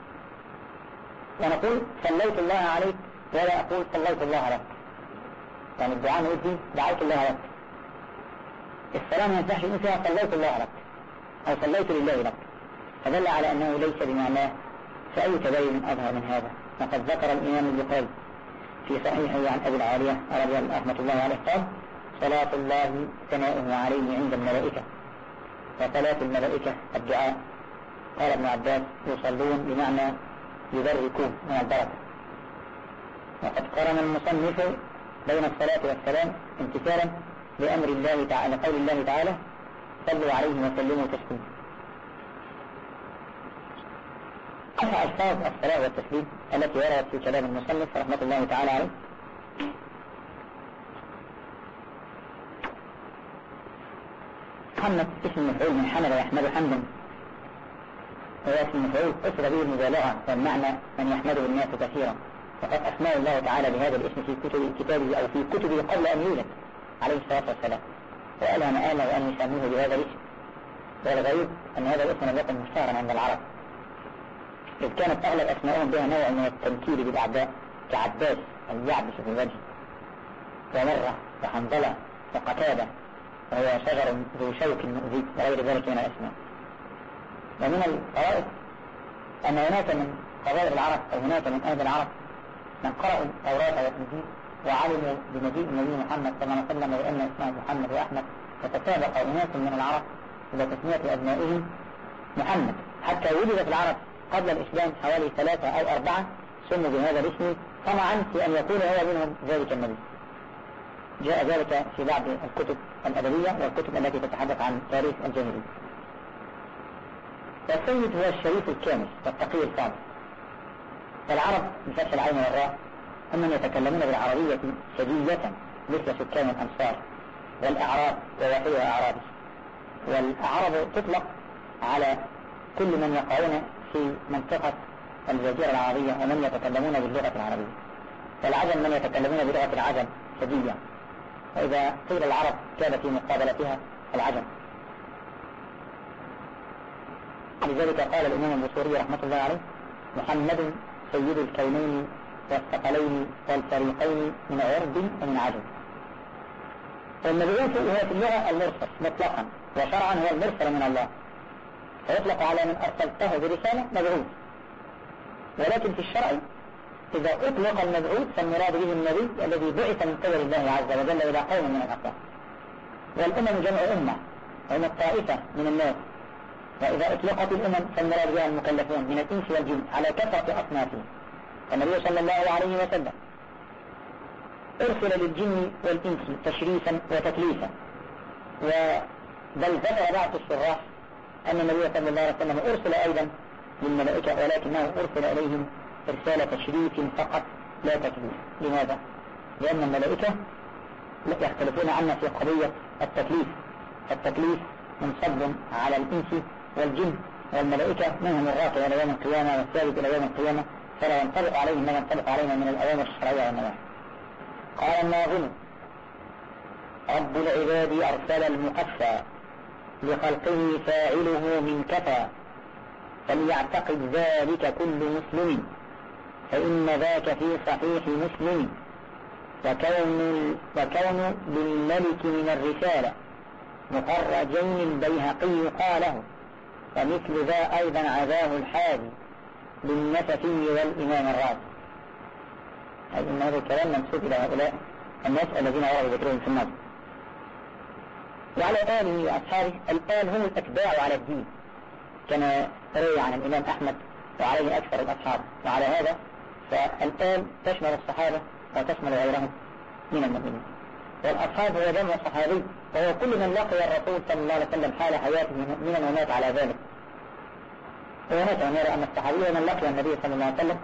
ونقول صليت الله عليك ولا أقول صليت الله لك. يعني الدعاء نقول فيه دعوت الله لك. الصلاة ما ينفعش نقول فيها صليت الله لك أو صليت لله لك، فدل على أنه ليس بمعناه. فأي تبين أظهر من هذا؟ وقد ذكر الإمام البخاري في صحيحه عن أبي العالية رحمة الله عليه قال: صلاة الله ثناؤه عليه عند الملائكة، وصلاة الملائكة الدعاء. قال ابن عباس: يصلون بمعنى يبركون من البركة. وقد قرن المصنف بين الصلاة والسلام امتثالا لأمر الله تعالى، قول الله تعالى: صلوا عليه وسلموا تسليما. أما ألفاظ الصلاة والتسليم التي وردت في كلام المصنف رحمة الله تعالى عليه: محمد اسم مفعول من حمد يحمد حمدا، وهو اسم مفعول أسر به المبالغة، والمعنى من يحمده الناس كثيرا. وقد أسماه الله تعالى بهذا الاسم في كتابه أو في كتبه قبل أن يولد عليه الصلاة والسلام، وقال أنا آمر أن يسموه بهذا الاسم. والغريب أن هذا الاسم لم يكن مشتهرا عند العرب، إذ كانت أغلب أسمائهم بها نوع من التنكير بالأعداء، كعباس أن يعبس في الوجه، ومرة وحنظلة وقتادة وهو شجر ذو شوك مؤذي وغير ذلك من الأسماء. ومن الطرائف أن هناك من قبائل العرب أو هناك من أهل العرب من قرأوا التوراة والإنجيل وعلموا بمجيء النبي محمد صلى الله عليه وسلم وأن اسمه محمد وأحمد، فتسابق أناس من العرب إلى تسمية أبنائهم محمد، حتى وجد في العرب قبل الإسلام حوالي 3 أو 4 سموا بهذا الاسم طمعا في أن يكون هو منهم ذلك النبي. جاء ذلك في بعض الكتب الأدبية والكتب التي تتحدث عن تاريخ الجاهلية. والسيد هو الشريف الكامل والتقي الصالح. العرب بفتح العين والراء هم يتكلمون بالعربية سجية مثل سكان الأمصار والأعراب ووحيها أعرابي. والأعراب تطلق على كل من يقعون في منطقة الجزيرة العربية ومن يتكلمون باللغة العربية. والعجم من يتكلمون بلغة العجم سجية، وإذا قيل العرب كان في مقابلتها العجم. لذلك قال الإمام البصوري رحمة الله عليه: محمد سيد الكونين والثقلين والفريقين من عرب ومن عجم. والمبعوث هو في اللغة المرسل مطلقا، وشرعا هو المرسل من الله، فيطلق على من أرسلته برسالة مبعوث. ولكن في الشرع إذا أطلق المبعوث فالمراد به النبي الذي بعث من قبل الله عز وجل إلى قوم من الأقوام. والأمم جمع أمة، وهم الطائفة من الناس. وإذا أطلقت الأمم فالمراد بها المكلفون من الإنس والجن على كثرة أصنافهم. النبي صلى الله عليه وسلم أرسل للجن والإنس تشريفا وتكليفا. بل ذكر بعض الشراح أن النبي صلى الله عليه وسلم أرسل أيضا للملائكة، ولكنه أرسل إليهم إرسال تشريف فقط لا تكليف. لماذا؟ لأن الملائكة يختلفون عنا في قضية التكليف. التكليف منصب على الإنس والجن، والملائكة منهم الراقي إلى يوم القيامة والثابت إلى يوم القيامة، فلا ينطبق عليهم ما ينطبق علينا من الأوامر الشرعية والنواهي. قال الناظم: رب العباد أرسل المقفى لخلقه فاعله من كفى، فليعتقد ذلك كل مسلم، فإن ذاك في صحيح مسلم. وكون للملك من الرسالة مخرجين البيهقي قاله، ومثل ذا أيضا عزاه الحادي للنسفي والإمام الرازي. أي إن هذا الكلام منسوب إلى هؤلاء الناس الذين وردوا ذكرهم في النظم. وعلى آله وأصحابه الآن هم الأتباع على الدين كما روي عن الإمام أحمد وعليه أكثر الأصحاب. وعلى هذا فالآن تشمل الصحابة وتشمل غيرهم من المؤمنين. والأصحاب هو جمع صحابي، وهو كل من لقي الرسول صلى الله عليه وسلم حال حياته مؤمنا ومات على ذلك. وهناك من يرى أن الصحابي من لقي النبي صلى الله عليه وسلم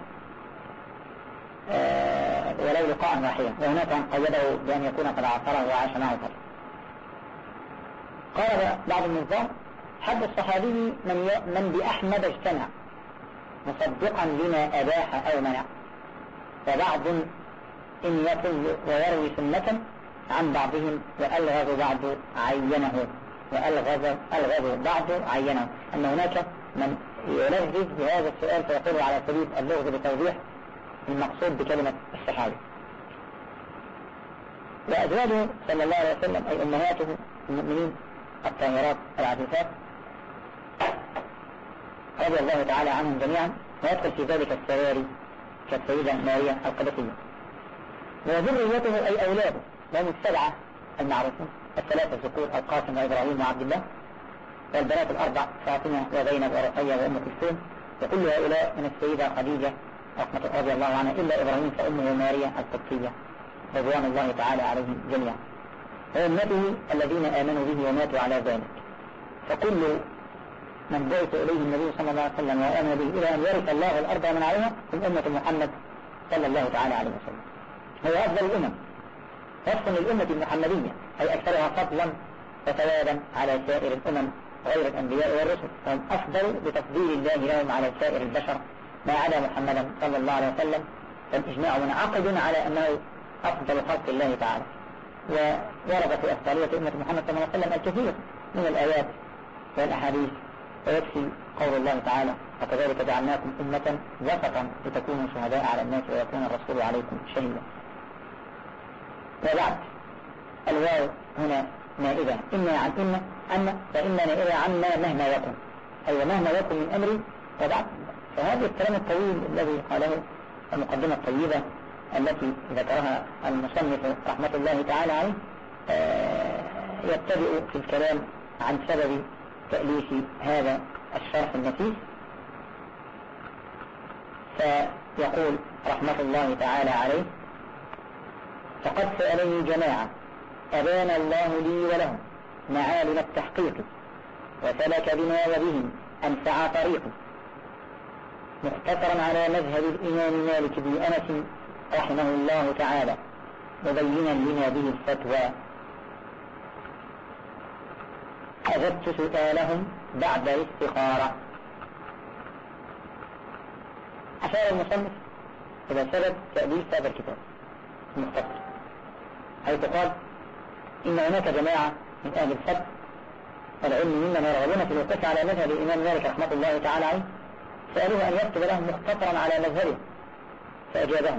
ولو لقاء واحدا، وهناك من قيده بأن يكون قد عاصره وعاش معه فترة. قال بعض النظام: حد الصحابي من بأحمد اجتمع مصدقا لما أباح أو منع، وبعض إن يكن ويروي سنة عن بعضهم وألغز بعض عينه ألغز بعض عينه. أن هناك من يلغز بهذا السؤال فيقول على سبيل اللغز بتوضيح المقصود بكلمة الصحابي. وأزواجه صلى الله عليه وسلم أي أمهاته المؤمنين الطاهرات العفيفات رضي الله تعالى عنهم جميعا، ويدخل في ذلك السواري كالسيدة ماريا القدسية. وذريته أي أولاده وهم 7 المعروفون: 3 الذكور القاسم وإبراهيم وعبد الله، والبنات 4 فاطمة وزينب ورقية وأم كلثوم. وكل هؤلاء من السيدة خديجة رضي الله عنها، إلا إبراهيم فأمه ماريا القدسية رضوان الله تعالى عليهم جميعا، وأمته الذين آمنوا به وماتوا على ذلك. فكل من بعث إليه النبي صلى الله عليه وسلم وآمن به إلى أن يرث الله الأرض من عليها من أمة محمد صلى الله تعالى عليه وسلم. هو أفضل الأمم، وصف للأمة المحمدية أي أكثرها فضلا وثوابا على سائر الأمم غير الأنبياء والرسل، هم أفضل بتفضيل الله لهم على سائر البشر ما عدا محمدا صلى الله عليه وسلم. فالإجماع منعقد على أنه أفضل خلق الله تعالى. وورد في أفضلية أمة محمد صلى الله عليه وسلم الكثير من الآيات والأحاديث، ويكفي قول الله تعالى: وكذلك جعلناكم أمة وسطا لتكونوا شهداء على الناس ويكون الرسول عليكم شهيدا. وبعد الواو هنا نائبة إما عن إن فإن نائبة عما مهما يكن، أي مهما يكن من أمري. وبعد فهذا الكلام الطويل الذي قاله المقدمة الطيبة التي ذكرها المصنف رحمة الله تعالى عليه يبتدئ في الكلام عن سبب تأليف هذا الشرح النفيس. فيقول رحمة الله تعالى عليه: فقد سألني جماعة أبان الله لي ولهم معالم التحقيق وسلك بنا وبهم أنفع طريق، مختصرا على مذهب الإمام مالك بن أنس رحمه الله تعالى، مبينا لنا به الفتوى. أجبت سؤالهم بعد الاستخارة. أشار المصنف إلى سبب تأليف هذا الكتاب المختصر، حيث قال إن هناك جماعة من أهل الفقه والعلم ممن يرغبون في الوقوف على مذهب الإمام مالك رحمة الله تعالى عليه، سألوه أن يكتب لهم مختصرا على مذهبه فأجابهم.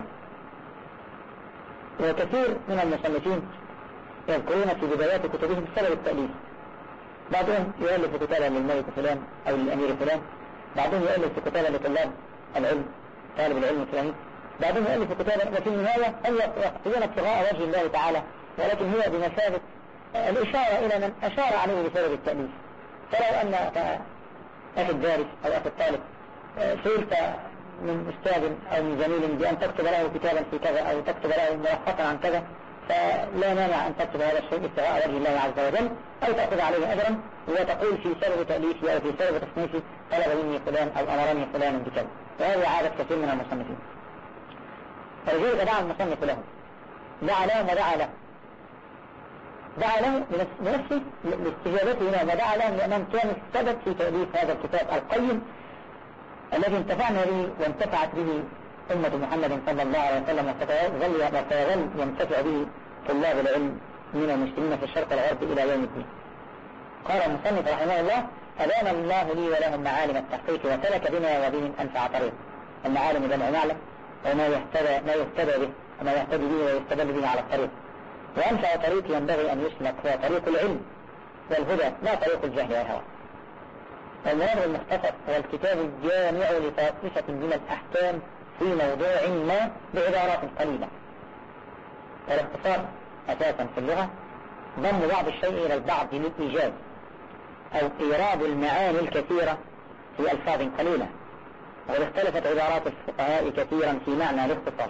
وكثير من المصنفين يذكرون في بدايات كتبهم سبب التأليف، بعضهم يؤلف كتابا للملك فلان أو للأمير فلان، بعضهم يؤلف كتابا لطلاب العلم طالب العلم الفلاني، بعضهم يؤلف كتابا، وفي النهاية هم يقصدون ابتغاء وجه الله تعالى، ولكن هي بمثابة الإشارة إلى من أشار عليه بسبب التأليف. فلو أن أخي الدارس أو أخي الطالب سئلت من أستاذ أو من زميل بأن تكتب له كتابا في كذا أو تكتب له ملخصا عن كذا، فلا مانع أن تكتب هذا الشيء ابتغاء وجه الله عز وجل، أو تأخذ عليه أجرا وتقول في سبب تأليفي أو في سبب تصنيفي طلب مني فلان أو أمرني فلان بكذا. وهذه عادة كثير من المصنفين. فلذلك دعا المصنف له، دعا لهم ودعا له، دعا له بنفسه لاستجابته له، ودعا لهم لأنهم كانوا السبب في تأليف هذا الكتاب القيم الذي انتفعنا به وانتفعت به أمة محمد صلى الله عليه وسلم، وسيظل ينتفع به طلاب العلم من المسلمين في الشرق والغرب إلى يوم الدين. قال المصنف رحمه الله: أبان الله لي ولهم معالم التحقيق وسلك بنا وبهم أنفع طريق. المعالم جمع معلم، وما يهتدى به وما يهتدي به ويستدل به على الطريق. وأنفع طريق ينبغي أن يسلك هو طريق العلم والهدى، لا طريق الجهل والهوى. والمراد المختصر هو الكتاب الجامع لطائفة من الأحكام في موضوع ما بعبارات قليلة. والاختصار أساسا في اللغة ضم بعض الشيء إلى البعض للإيجاز، أو إيراد المعاني الكثيرة في ألفاظ قليلة. وقد اختلفت عبارات الفقهاء كثيرا في معنى الاختصار،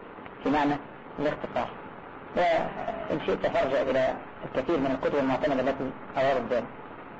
وإن شئت فارجع إلى الكثير من الكتب المعتمدة التي أوردت ذلك.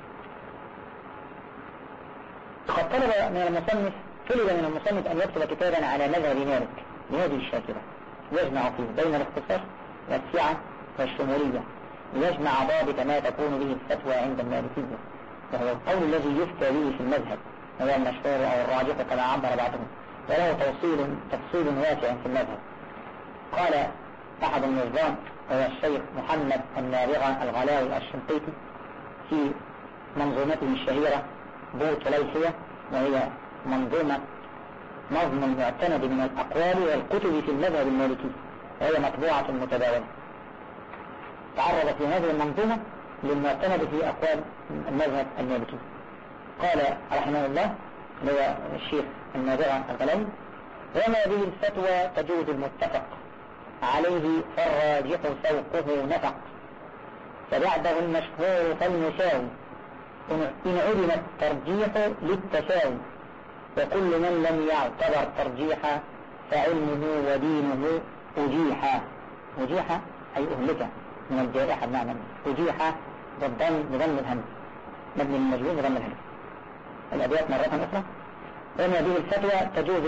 قد طلب من المصنف أن يكتب كتابا على مذهب مالك بهذه الشاكلة، يجمع فيه بين الاختصار والسعة والشمولية، ليجمع ضابط ما تكون به الفتوى عند المالكية، وهو القول الذي يفتى به في المذهب، وهو المشهور أو الراجح كما عبر بعضهم، وله تفصيل واسع في المذهب. قال أحد النظام وهو الشيخ محمد النابغة الغلاوي الشنقيطي في منظومته الشهيرة بوت ليثية، وهي منظومة نظم المعتمد من الأقوال والكتب في المذهب المالكي، وهي مطبوعة متداولة. تعرض في هذه المنظومة للمعتمد في أقوال المذهب المالكي. قال رحمه الله هو الشيخ النابغة الغلاوي: وما به الفتوى تجوز المتفق عليه فالراجح فوقه نفق، فبعده المشهور فالمساوي إن علم الترجيح للتساوي، وكل من لم يعتبر ترجيحا فعلمه ودينه أجيحا أي أهلكه من الجائحة بمعنى أجيحا بضم الهمز، مبني المجهول بضم الهمز. الأبيات مرة أخرى: وما به الفتوى تجوز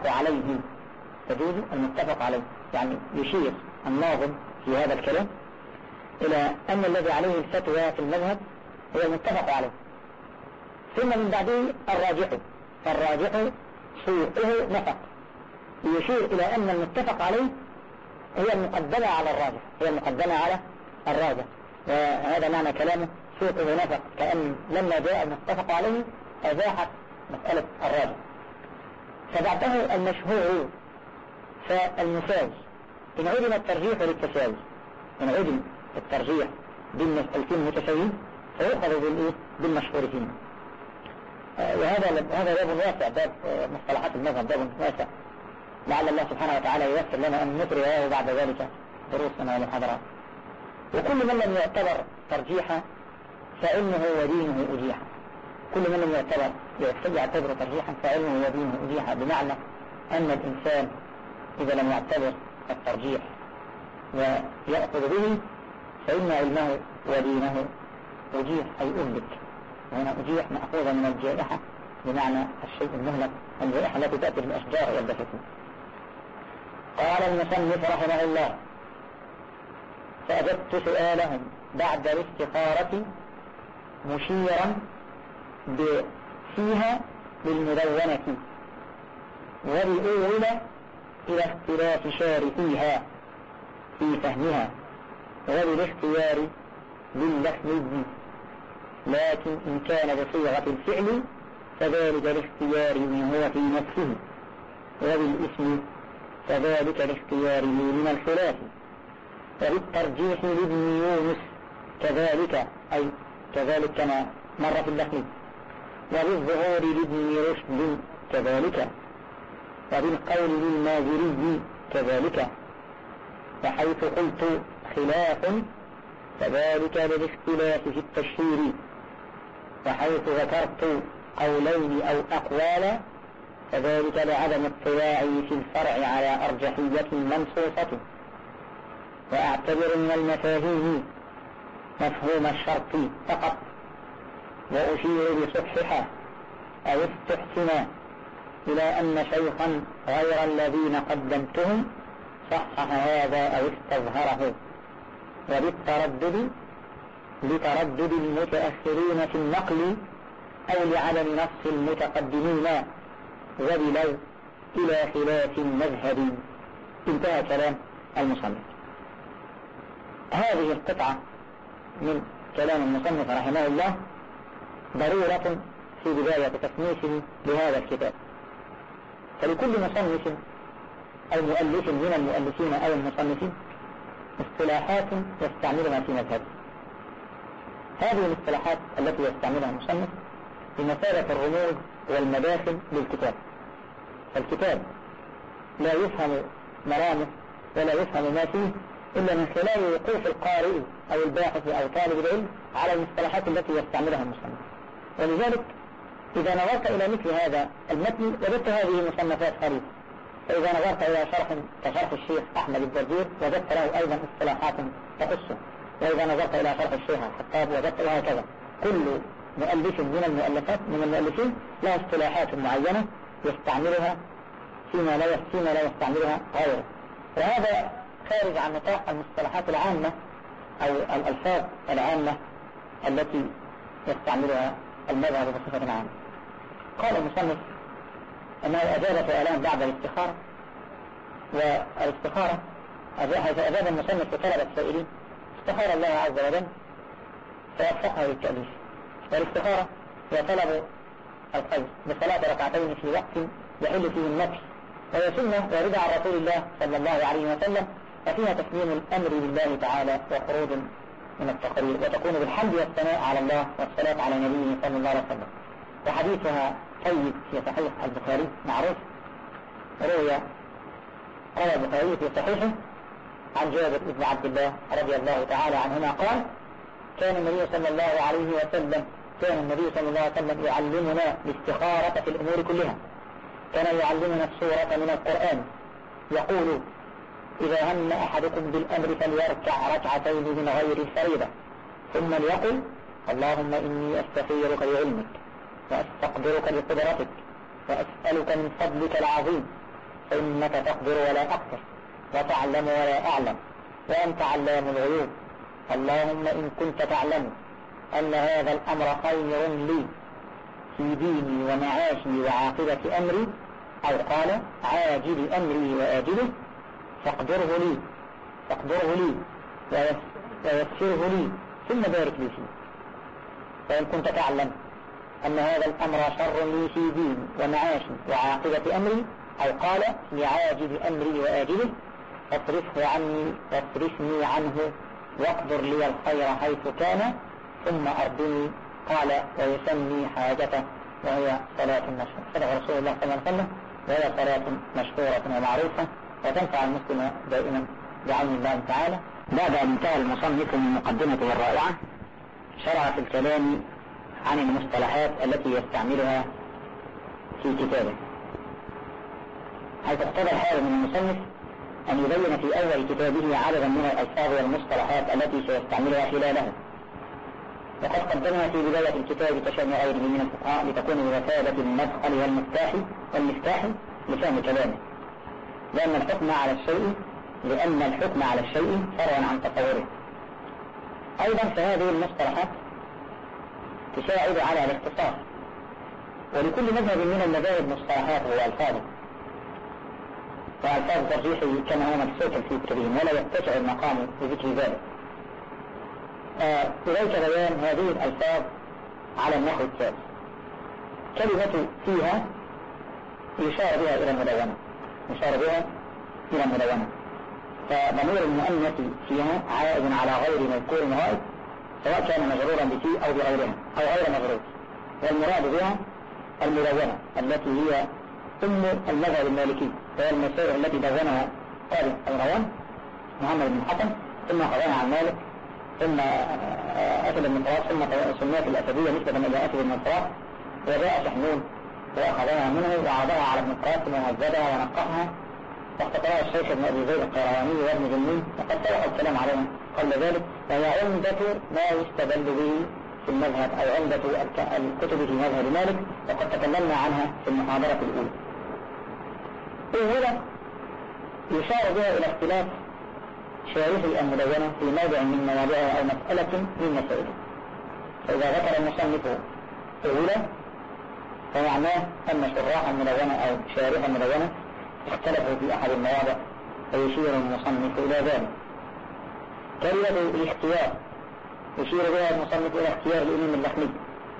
المتفق عليه، يعني يشير الناظم في هذا الكلام إلى أن الذي عليه الفتوى في المذهب هو المتفق عليه، ثم من بعده فالراجح سوقه نفق، يشير إلى أن المتفق عليه هي المقدمة على الراجح، وهذا معنى كلامه سوقه نفق، كأن لما جاء المتفق عليه أزاحت مسألة الراجح. فبعده المشهور فالمساوي إن علم الترجيح للتساوي، إن علم الترجيح بالمسألتين متساويين فيؤخذ بالمشهور فيهما. وهذا باب واسع، باب مصطلحات المذهب باب واسع، لعل الله سبحانه وتعالى ييسر لنا أن نطري له بعد ذلك دروسنا ومحاضرات. وكل من لم يعتبر ترجيحا فعلمه ودينه أجيحا، كل من لم يعتبر ترجيحا فعلمه ودينه أجيحا، بمعنى أن الإنسان إذا لم يعتبر الترجيح ويأخذ به فإن علمه ودينه أجيح أي أهلك. وهنا أجيح مأخوذا من الجائحة بمعنى الشيء المهلك، الجائحة التي تأتي بالأشجار والدفن. قال المصنف رحمه الله: فأجبت سؤالهم بعد الاستخارة مشيرا فيها بالمدونة وبأول إلى اختلاف شارحيها في فهمها وبالاختيار باللفظ، لكن إن كان بصيغة الفعل فذلك الاختيار من هو في نفسه، وبالاسم فذلك الاختيار من الخلاف، وبالترجيح لابن يونس كذلك، أي كذلك كما مر في اللفظ، وبالظهور لابن رشد كذلك، وبالقول للمازري كذلك. وحيث قلت خلاف فذلك للاختلاف في التشهير، وحيث ذكرت قولين أو أقوالا فذلك لعدم اطلاعي في الفرع على أرجحية منصوصة. وأعتبر من المفاهيم مفهوم الشرط فقط، وأشير بصححة أو استحسنا إلى أن شيخا غير الذين قدمتهم صحح هذا أو استظهره، لتردد المتأخرين في النقل أو لعدم نص المتقدمين، وبلو إلى خلاف المذهب. انتهى كلام المصنف. هذه القطعة من كلام المصنف رحمه الله ضرورة في بداية تصنيفه لهذا الكتاب. فلكل مصنف أو مؤلف من المؤلفين أو المصنفين اصطلاحات يستعملها في مذهبه. هذه الاصطلاحات التي يستعملها المصنف بمثابة الرموز والمداخل للكتاب. فالكتاب لا يفهم مرامه ولا يفهم ما فيه إلا من خلال وقوف القارئ أو الباحث أو طالب العلم على المصطلحات التي يستعملها المصنف. ولذلك إذا نظرت إلى مثل هذا المتن وجدت هذه المصنفات خريطة، فإذا نظرت إلى شرح كشرح الشيخ أحمد الدردير وجدت له أيضا اصطلاحات تخصه، وإذا نظرت إلى شرح الشيخ الخطاب وجدت له هكذا. كل مؤلف من المؤلفين له اصطلاحات معينة يستعملها فيما لا يستعملها غيره، وهذا خارج عن نطاق المصطلحات العامة أو الألفاظ العامة التي يستعملها المذهب بصفة عامة. قال المصنف أنه أجاب سؤالان بعد الاستخارة، والاستخارة حيث أجاب المصنف وطلب السائلين استخار الله عز وجل فوفقه للتأليف. والاستخارة هي طلب الخير بصلاة ركعتين في وقت يحل فيه النفس، وهي سنة واردة عن رسول الله صلى الله عليه وسلم، وفيها تسليم الأمر لله تعالى وخروج من التقرير، وتكون بالحمد والثناء على الله والصلاة على نبيه صلى الله عليه وسلم. وحديثها طيب في صحيح البخاري معروف، روى البخاري في صحيحه عن جابر بن عبد الله رضي الله تعالى عنهما قال: كان النبي صلى الله عليه وسلم يعلمنا الاستخارة في الأمور كلها. كان يعلمنا السورة من القرآن يقول: إذا هم أحدكم بالأمر فليركع ركعتين من غير الفريضة، ثم ليقل: اللهم إني أستخيرك بعلمك وأستقدرك بقدرتك وأسألك من فضلك العظيم، فإنك تقدر ولا أقدر وتعلم ولا أعلم وأنت علام الغيوب. اللهم إن كنت تعلم أن هذا الأمر خير لي في ديني ومعاشي وعاقبة أمري، أو قال عاجل أمري وآجله، فاقدره لي ويسره لي ثم بارك لي فيه. وإن كنت تعلم أن هذا الأمر شر لي في ديني ومعاشي وعاقبة أمري، أو قال لعاجل أمري وآجله، فاصرفه عني واصرفني عنه واقدر لي الخير حيث كان ثم أرضني. قال: ويسمي حاجته وهي صلاة مشهورة، صدق رسول الله صلى الله عليه وسلم، وهي صلاة مشهورة ومعروفة وتنفع المسلم دائما بعون الله تعالى. بعد أن انتهى المصنف من مقدمته الرائعة شرع في الكلام عن المصطلحات التي يستعملها في كتابه، حيث اقتضى الحال من المصنف أن يبين في أول كتابه عددا من الألفاظ والمصطلحات التي سيستعملها خلاله، وقد قدمها في بداية الكتاب كشأن غيره من الفقهاء لتكون بمثابة المدخل والمفتاح لفهم كلامه، لأن الحكم على الشيء فرع عن تصوره. أيضا فهذه المصطلحات تساعد على الاختصار، ولكل مذهب من المذاهب مصطلحات وألفاظ ترجيحه كما هو مكسوتا في كتبهم، ولا يتسع المقام بذكر ذلك. إليك بيان هذه الألفاظ على النحو التالي: كلمة فيها يشار بها إلى المدونة، فضمير المؤنث فيها عائد على غير مذكور غائب، سواء كان مجرورا بفي أو بغيرها أو غير مجرور، والمراد بها المدونة التي هي ثم المذهب المالكي، وهي المسائل التي دونها قاضي الروان محمد بن حسن، ثم أخذها عن مالك، ثم أسد بن فراس، ثم سميت الأسدية نسبة إلى أسد بن فراس، وجاء شحنون وأخذها منه وعرضها على ابن القاسم وهذبها ونقحها، واختطرها الشيخ ابن أبي زيد القيرواني وابن جنين، وقد سبق الكلام عليها قبل ذلك، وهي عمدة ما يستدل به في المذهب أو عمدة الكتب في مذهب مالك، وقد تكلمنا عنها في المحاضرة الأولى. أولا يشار بها إلى اختلاف شارحي المدونة في موضع من مواضعها أو مسألة من مسائله، فإذا ذكر المصنف أولا فمعناه أن شراح المدونة أو شارح المدونة اختلفوا في أحد المواضع، فيشير المصنف إلى ذلك. كلمة الاختيار يشير بها المصنف إلى اختيار الإمام اللخمي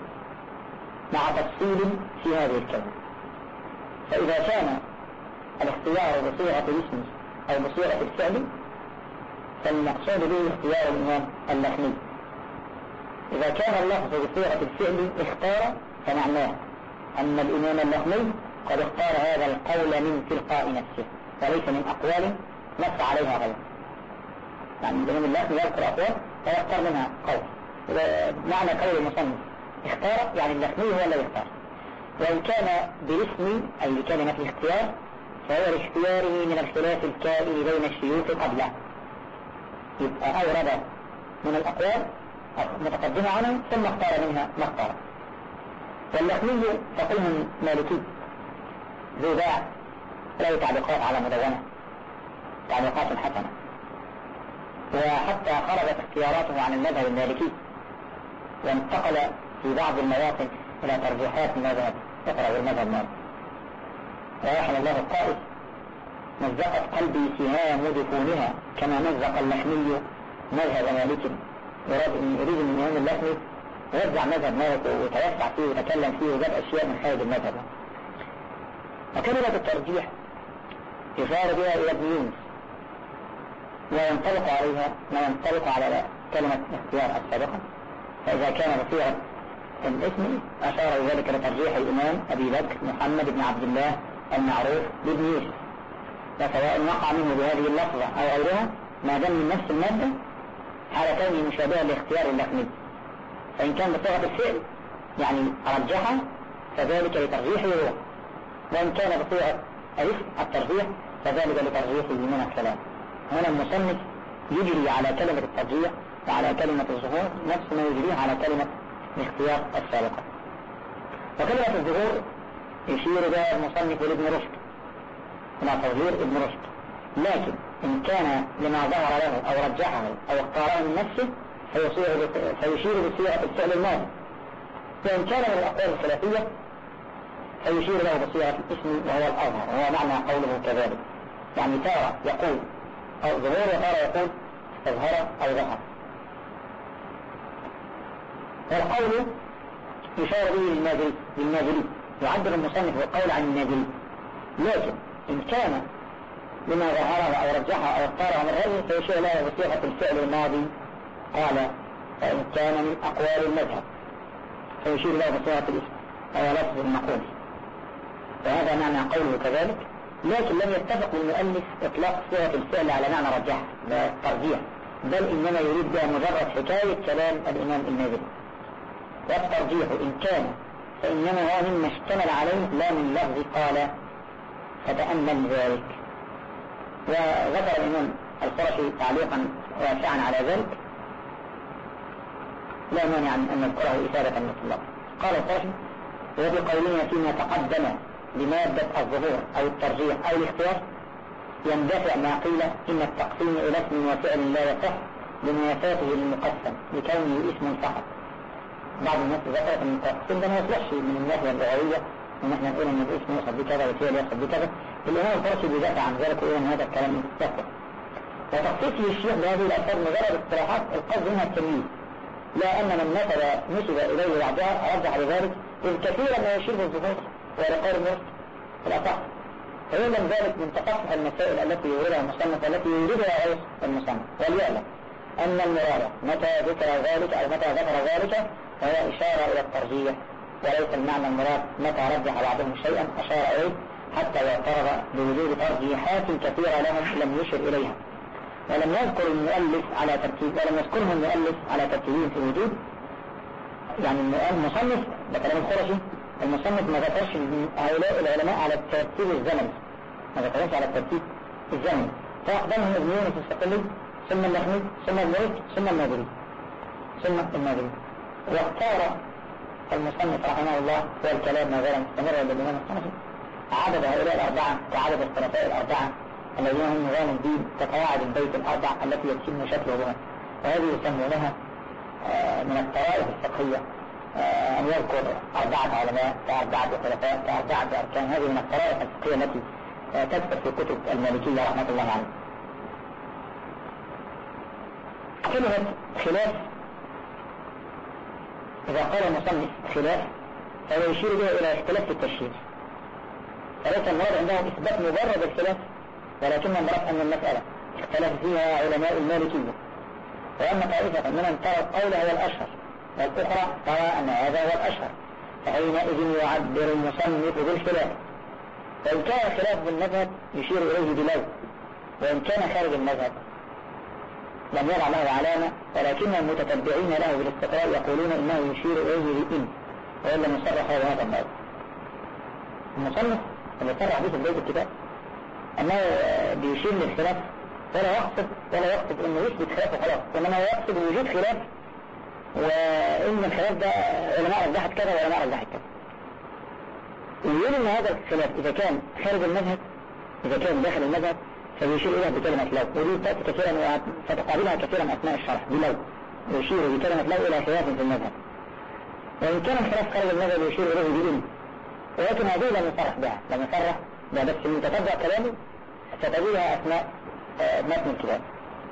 مع تفصيل في هذه الكلمة، فإذا كان الاختيار بصيغة الاسم أو بصيغة الفعل فالمقصود به اختيار الإمام اللخمي. إذا كان اللفظ بصيغة الفعل اختار فمعناه أن الإمام اللخمي قد اختار هذا القول من تلقاء نفسه وليس من أقوال نص عليها غيره، يعني الإمام اللخمي يذكر أقوال فيختار منها قول. معنى قول المصنف اختار يعني اللخمي هو الذي يختار، وإن كان باسم أي بكلمة الاختيار فهو لاختياره من الخلاف الكائن بين الشيوخ قبله، يبقى أورد من الأقوال متقدمة عنه ثم اختار منها ما اختار. واللخمي فقيه مالكي ذو باع له تعليقات على مدونة، تعليقات حسنة، وحتى خرجت اختياراته عن المذهب المالكي وانتقل في بعض المواطن إلى ترجيحات المذهب اقرأ المذهب المالكي. ورحم الله القائد: مزقت قلبي سهام دفونها كما مزق اللخمي مذهب مالك. يريد من الإمام اللخمي يوزع مذهب مالك ويتوسع فيه ويتكلم فيه وجاب أشياء من خارج المذهب. وكلمة الترجيح يشار بها إلى ابن يونس وينطلق عليها ما ينطلق على كلمة اختيار السابقة، فإذا كان بصيغة الاسم أشار ذلك لترجيح الإمام أبي بكر محمد بن عبد الله المعروف بابن يوسف، وسواء وقع منه بهذه اللفظة أو غيرها ما دام من نفس المادة حال كونه مشابها لاختيار اللخمي. فإن كان بصيغة الفعل يعني رجحه فذلك لترجيحه هو، وإن كان بصيغة الترجيح فذلك لترجيحه من الكلام. هنا المصنف يجري على كلمة الترجيح وعلى كلمة الظهور نفس ما يجريه على كلمة الاختيار السابقة. وكلمة الظهور يشير بها المصنف لابن رشد مع تظهير ابن رشد، لكن إن كان لما ظهر له أو رجحه أو اختاره من نفسه فيشير بصيغة الفعل الماضي، وإن كان من الأقوال الخلافية فيشير له بصيغة الاسم وهو الأظهر، وهو معنى قوله كذلك، يعني تارة يقول أو ظهور وتارة يقول اظهر أو ظهر. والقول يشار به للنازلي، يعبر المصنف القول عن النازلي، لكن إن كان لما ظهره أو رجحه أو اختاره من غيره فيشير له بصيغة الفعل الماضي. قال فإن كان من أقوال المذهب فيشير له بصيغة الاسم، وهو لفظ المقول، وهذا معنى قوله كذلك. لكن لم يتفق المؤلف إطلاق صيغة الفعل على معنى رجحه بالترجيح، بل إنما يريد بها مجرد حكاية كلام الإمام المازري. والترجيح إن كان فإنما هو مما اشتمل عليه لا من لفظ قال فتأمل ذلك. وذكر الإمام القرشي تعليقا واسعا على ذلك لا مانع أن نذكره إفادة للطلاب. قال القرشي: وبقولنا فيما تقدم بمادة الظهور أو الترجيح أو الاختيار يندفع ما قيل إن التقسيم إلى اسم وفعل لا يصح لمنافاته للمقسم لكونه اسم فقط. بعض الناس ذكرت أن التقسيم ده ما يصلحش من الناحية اللغوية، وإن احنا نقول أن الاسم يصل بكذا والفعل يصل بكذا. الإمام القرشي بيدافع عن ذلك ويقول أن هذا الكلام مستقبل. وتخصيصه الشيخ بهذه الألفاظ مجرد اصطلاحات القصد منها التمييز، لا أن من نسب إليه بعضها رجح لذلك، إذ كثيرا ما يشير بالظهور ولقول المرسل في الأصح. فيعلم ذلك من تصحح المسائل التي يوردها المصنف والتي يوردها غير المصنف. وليعلم أن المراد متى ذكر ذلك أو متى ذكر ذلك فهو إشارة إلى الترجيح، وليس المعنى المراد متى رجح بعضهم شيئا أشار إليه حتى يعترض بوجود ترجيحات كثيرة لهم لم يشر إليها. ولم يذكر المؤلف على ترتيب، ولم يذكره المؤلف على ترتيبهم في الوجود. يعني المصنف ده كلام القرشي، المصنف ما ذكرش هؤلاء العلماء على الترتيب الزمني، ما ذكرش على الترتيب الزمني، فأقدمهم ابن يونس الصقلي ثم النخعي ثم الملك ثم المازري. واختار المصنف رحمه الله والكلام ما زال مستمرا للإمام الصنفي عدد هؤلاء الأربعة وعدد الخلفاء الأربعة الذين هم نظام الدين كقواعد البيت الأربع التي يتم شكله بها، وهذه يسمونها من الطرائف الفقهية أن يذكر 4 علماء كأربعة خلفاء كأربعة أركان. هذه من الطرائف الفقهية التي تذكر في كتب المالكية رحمة الله عليه. كلمة خلاف إذا قال المصنف خلاف فهو يشير بها إلى اختلاف في التشريع، فليس المراد عندهم إثبات مجرد الخلاف، ولكن المراد أن المسألة اختلف فيها علماء المالكية، وأما طائفة منهم ترى قوله هو الأشهر والأخرى ترى أن هذا هو الأشهر، فحينئذ يعبر المصنف بالخلاف. فإن كان خلاف بالمذهب يشير إليه بلو، وإن كان خارج المذهب لم يضع له علامة، ولكن المتتبعين له بالاستقراء يقولون إنه يشير إليه بإن، وإن لم يصرح هذا الموضوع. المصنف اللي صرح به في بداية الكتاب أنه بيشير للخلاف ولا يقصد أنه يثبت خلاف وخلاص، إنما يقصد وجود خلاف، وإن الخلاف ده علماء رجحت كذا وعلماء رجحت كذا. ويقول إن هذا الخلاف إذا كان خارج المذهب، إذا كان داخل المذهب فيشير إليه بكلمة لو، ودي تأتي كثيرا فتقابلها كثيرا أثناء الشرح بلو، يشير بكلمة لو إلى خلاف في المذهب. وإن كان الخلاف خارج المذهب يشير إليه بإن، ولكن هذه لم يصرح بها، ده بس من تتبع كلامه ستجدها أثناء متن الكتاب.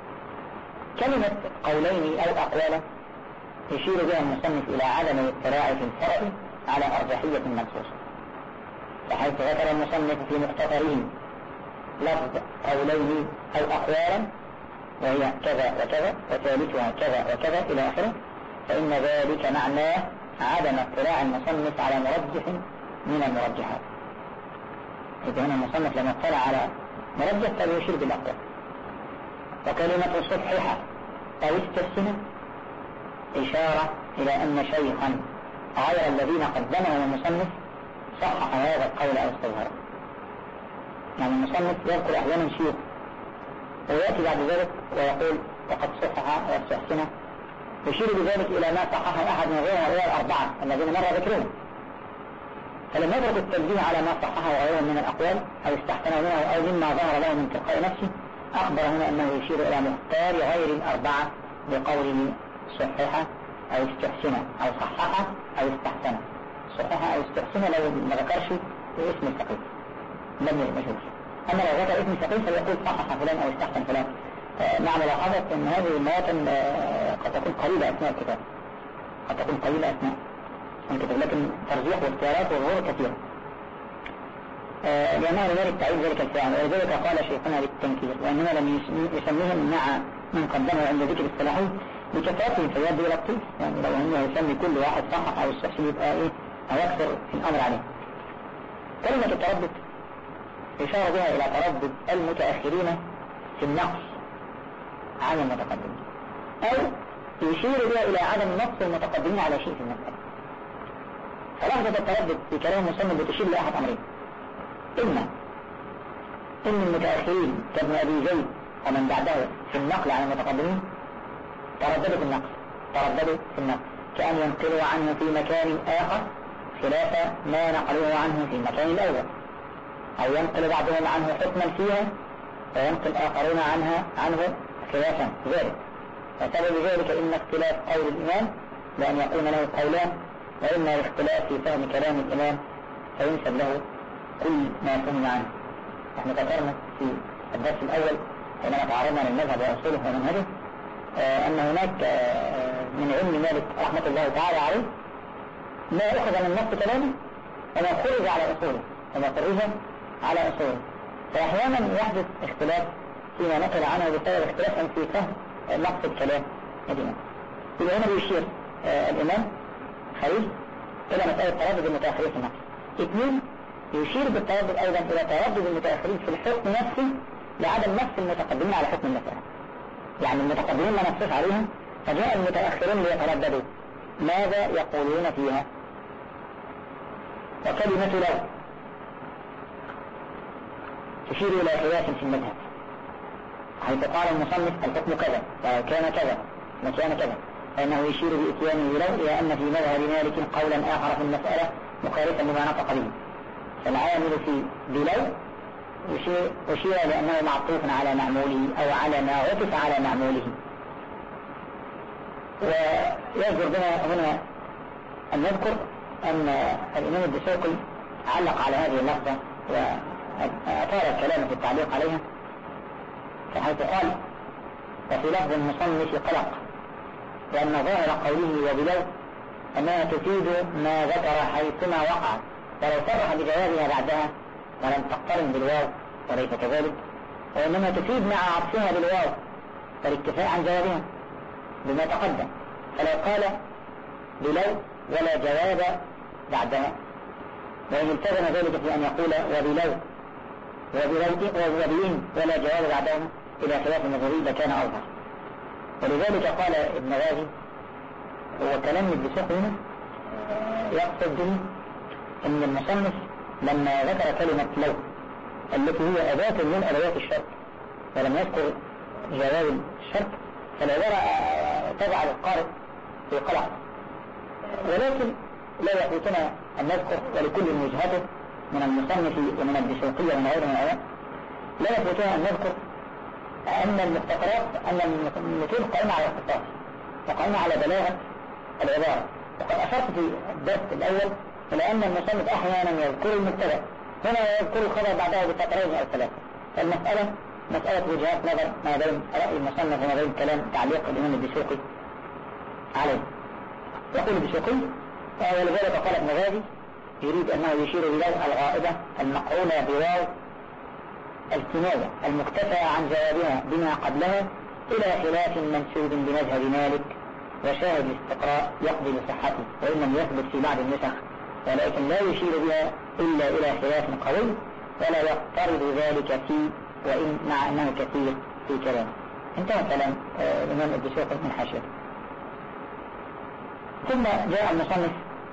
كلمة قولين أو أقوالا يشير بها المصنف إلى عدم الاطلاع في الفرع على أرجحية منصوصة، بحيث ذكر المصنف في مختصره لفظ قولين أو أقوالا وهي كذا وكذا وثالثها كذا وكذا إلى آخره، فإن ذلك معناه عدم اطلاع المصنف على مرجح من المرجحات. إذا هنا المصنف لما اطلع على مرجح فيشير بالأقوال. وكلمة صححة أو استحسن إشارة إلى أن شيخا غير الذين قدمهم المصنف صحح هذا القول أو استظهره. يعني المصنف يذكر أحيانا شيوخ ويأتي بعد ذلك ويقول وقد صحح واستحسن، يشير بذلك إلى ما صححه أحد من غير هؤلاء الأربعة الذين مر ذكرهم. فلم يترك التنبيه على ما صححه غيرهم من الأقوال أو استحسن منه أو مما ظهر له من تلقاء نفسه، أخبر هنا أنه يشير إلى مختار غير الأربعة بقوله صحح أو استحسن أو صحح أو استحسن. صحح أو استحسن لو ما ذكرش اسم الفقيه لم يشوف، أما لو ذكر اسم الفقيه فيقول صحح فلان أو استحسن فلان. مع ملاحظة أن هذه المواطن قد تكون قليلة أثناء الكتاب، لكن ترجيح واختيارات وظهور كثيرة، لأنه لم يرد تعيد ذلك الفعل. ولذلك قال شيخنا بالتنكير وأنه لم يسميهم مع من قدمه عند ذكر الصلاحين بكثرتهم فيبدو إلى الطيف، يعني لو أنه يسمي كل واحد صحح أو استحسن يبقى أو يكثر الأمر عليه. كلمة التردد يشار بها إلى تردد المتأخرين في النقص عن المتقدمين، أو يشير بها إلى عدم نقص المتقدمين على شيء في المسألة. فلحظة التردد في كلام المصنف بتشير لأحد أمرين: إما إن المتأخرين كابن أبي زيد ومن بعده في النقل عن المتقدمين ترددوا في النقل كأن ينقلوا عنه في مكان آخر خلاف ما نقلوه عنه في المكان الأول، أو ينقل بعضهم عنه حكما فيها وينقل آخرون عنه خلافا ذلك. وسبب ذلك إن اختلاف قول الإمام لأن يكون له قولان، وإما الاختلاف في فهم كلام الإمام فينسب له كل ما فهم عنه. نحن ذكرنا في الدرس الأول حينما تعرضنا للمذهب وأصوله ومنهجه أن هناك من علم مالك رحمة الله تعالى عليه ما أخذ من نص كلامه وما خرج على أصوله فأحيانا يحدث اختلاف فيما نقل عنه بسبب اختلاف في فهم نقص الكلام الإمام. إذا هنا بيشير الإمام خليل إلى مسألة تردد المتأخرين في النقص. 2 يشير بالتردد أيضا إلى تردد المتأخرين في الحكم نفسه لعدم نص المتقدمين على حكم المسألة. يعني المتقدمين ما نصف عليها فجاء المتأخرين ليترددوا ماذا يقولون فيها. وكلمة لو تشير إلى خلاف في المذهب، حيث قال المصنف الحكم كذا وكان كذا وكان كذا، فإنه يشير بإتيانه لو إلى أن في مذهب مالك قولا آخر في المسألة مخالفا لما نطق به. فالعامل في بلو يشير لأنه معطوف على معموله أو على ما عطف على معموله. ويجر بنا هنا أن نذكر أن الإمام الدسوقي علق على هذه اللفظة وأثار الكلام في التعليق عليها، فحيث قال: وفي لفظ المصنف قلق، لأن ظاهر قوله وبلو أنها تفيد ما ذكر حيثما وقع، ولو صرح بجوابها بعدها ولم تقترن بالواو وليس كذلك، وإنما تفيد مع عطفها بالواو فالاكتفاء عن جوابها بما تقدم. فلو قال بلو ولا جواب بعدها، وإن التزم ذلك في أن يقول وبلو وبإن ولا جواب بعدها إلى خلاف النظري لكان أوضح. ولذلك قال ابن غازي، هو كلام الدسوقي هنا يقصد به أن المصنف لما ذكر كلمة لو التي هي أداة من أدوات الشرط ولم يذكر جواب الشرط، فالعبارة تجعل القارئ في قلق. ولكن لا يفوتنا أن نذكر، ولكل وجهته من المصنف ومن الدسوقية ومن غيره من الآيات، لا يفوتنا أن نذكر أن المختصرات أن المتون قائمة على الاختصاص وقائمة على بلاغة العبارة. وقد أشرت في الدرس الأول إلى أن المصنف أحيانا يذكر المبتدأ، هنا يذكر الخبر بعدها بسطرين أو 3. فالمسألة مسألة وجهات نظر ما بين رأي المصنف وما بين كلام تعليق الإمام الدسوقي عليه. يقول الدسوقي: ولذلك قال ابن غازي يريد أنه يشير بلو الغائبة المقرونة بواو الكناية المكتفى عن جوابها بما قبلها إلى خلاف منسوب بمذهب مالك، وشاهد الاستقراء يقضي بصحته وإن لم يثبت في بعض النسخ، ولكن لا يشير بها إلا إلى خلاف قوي ولا يقترض ذلك فيه، وإن مع أنه كثير في كلامه. انتهى كلام الإمام الدسوقي من حاشيته. ثم جاء المصنف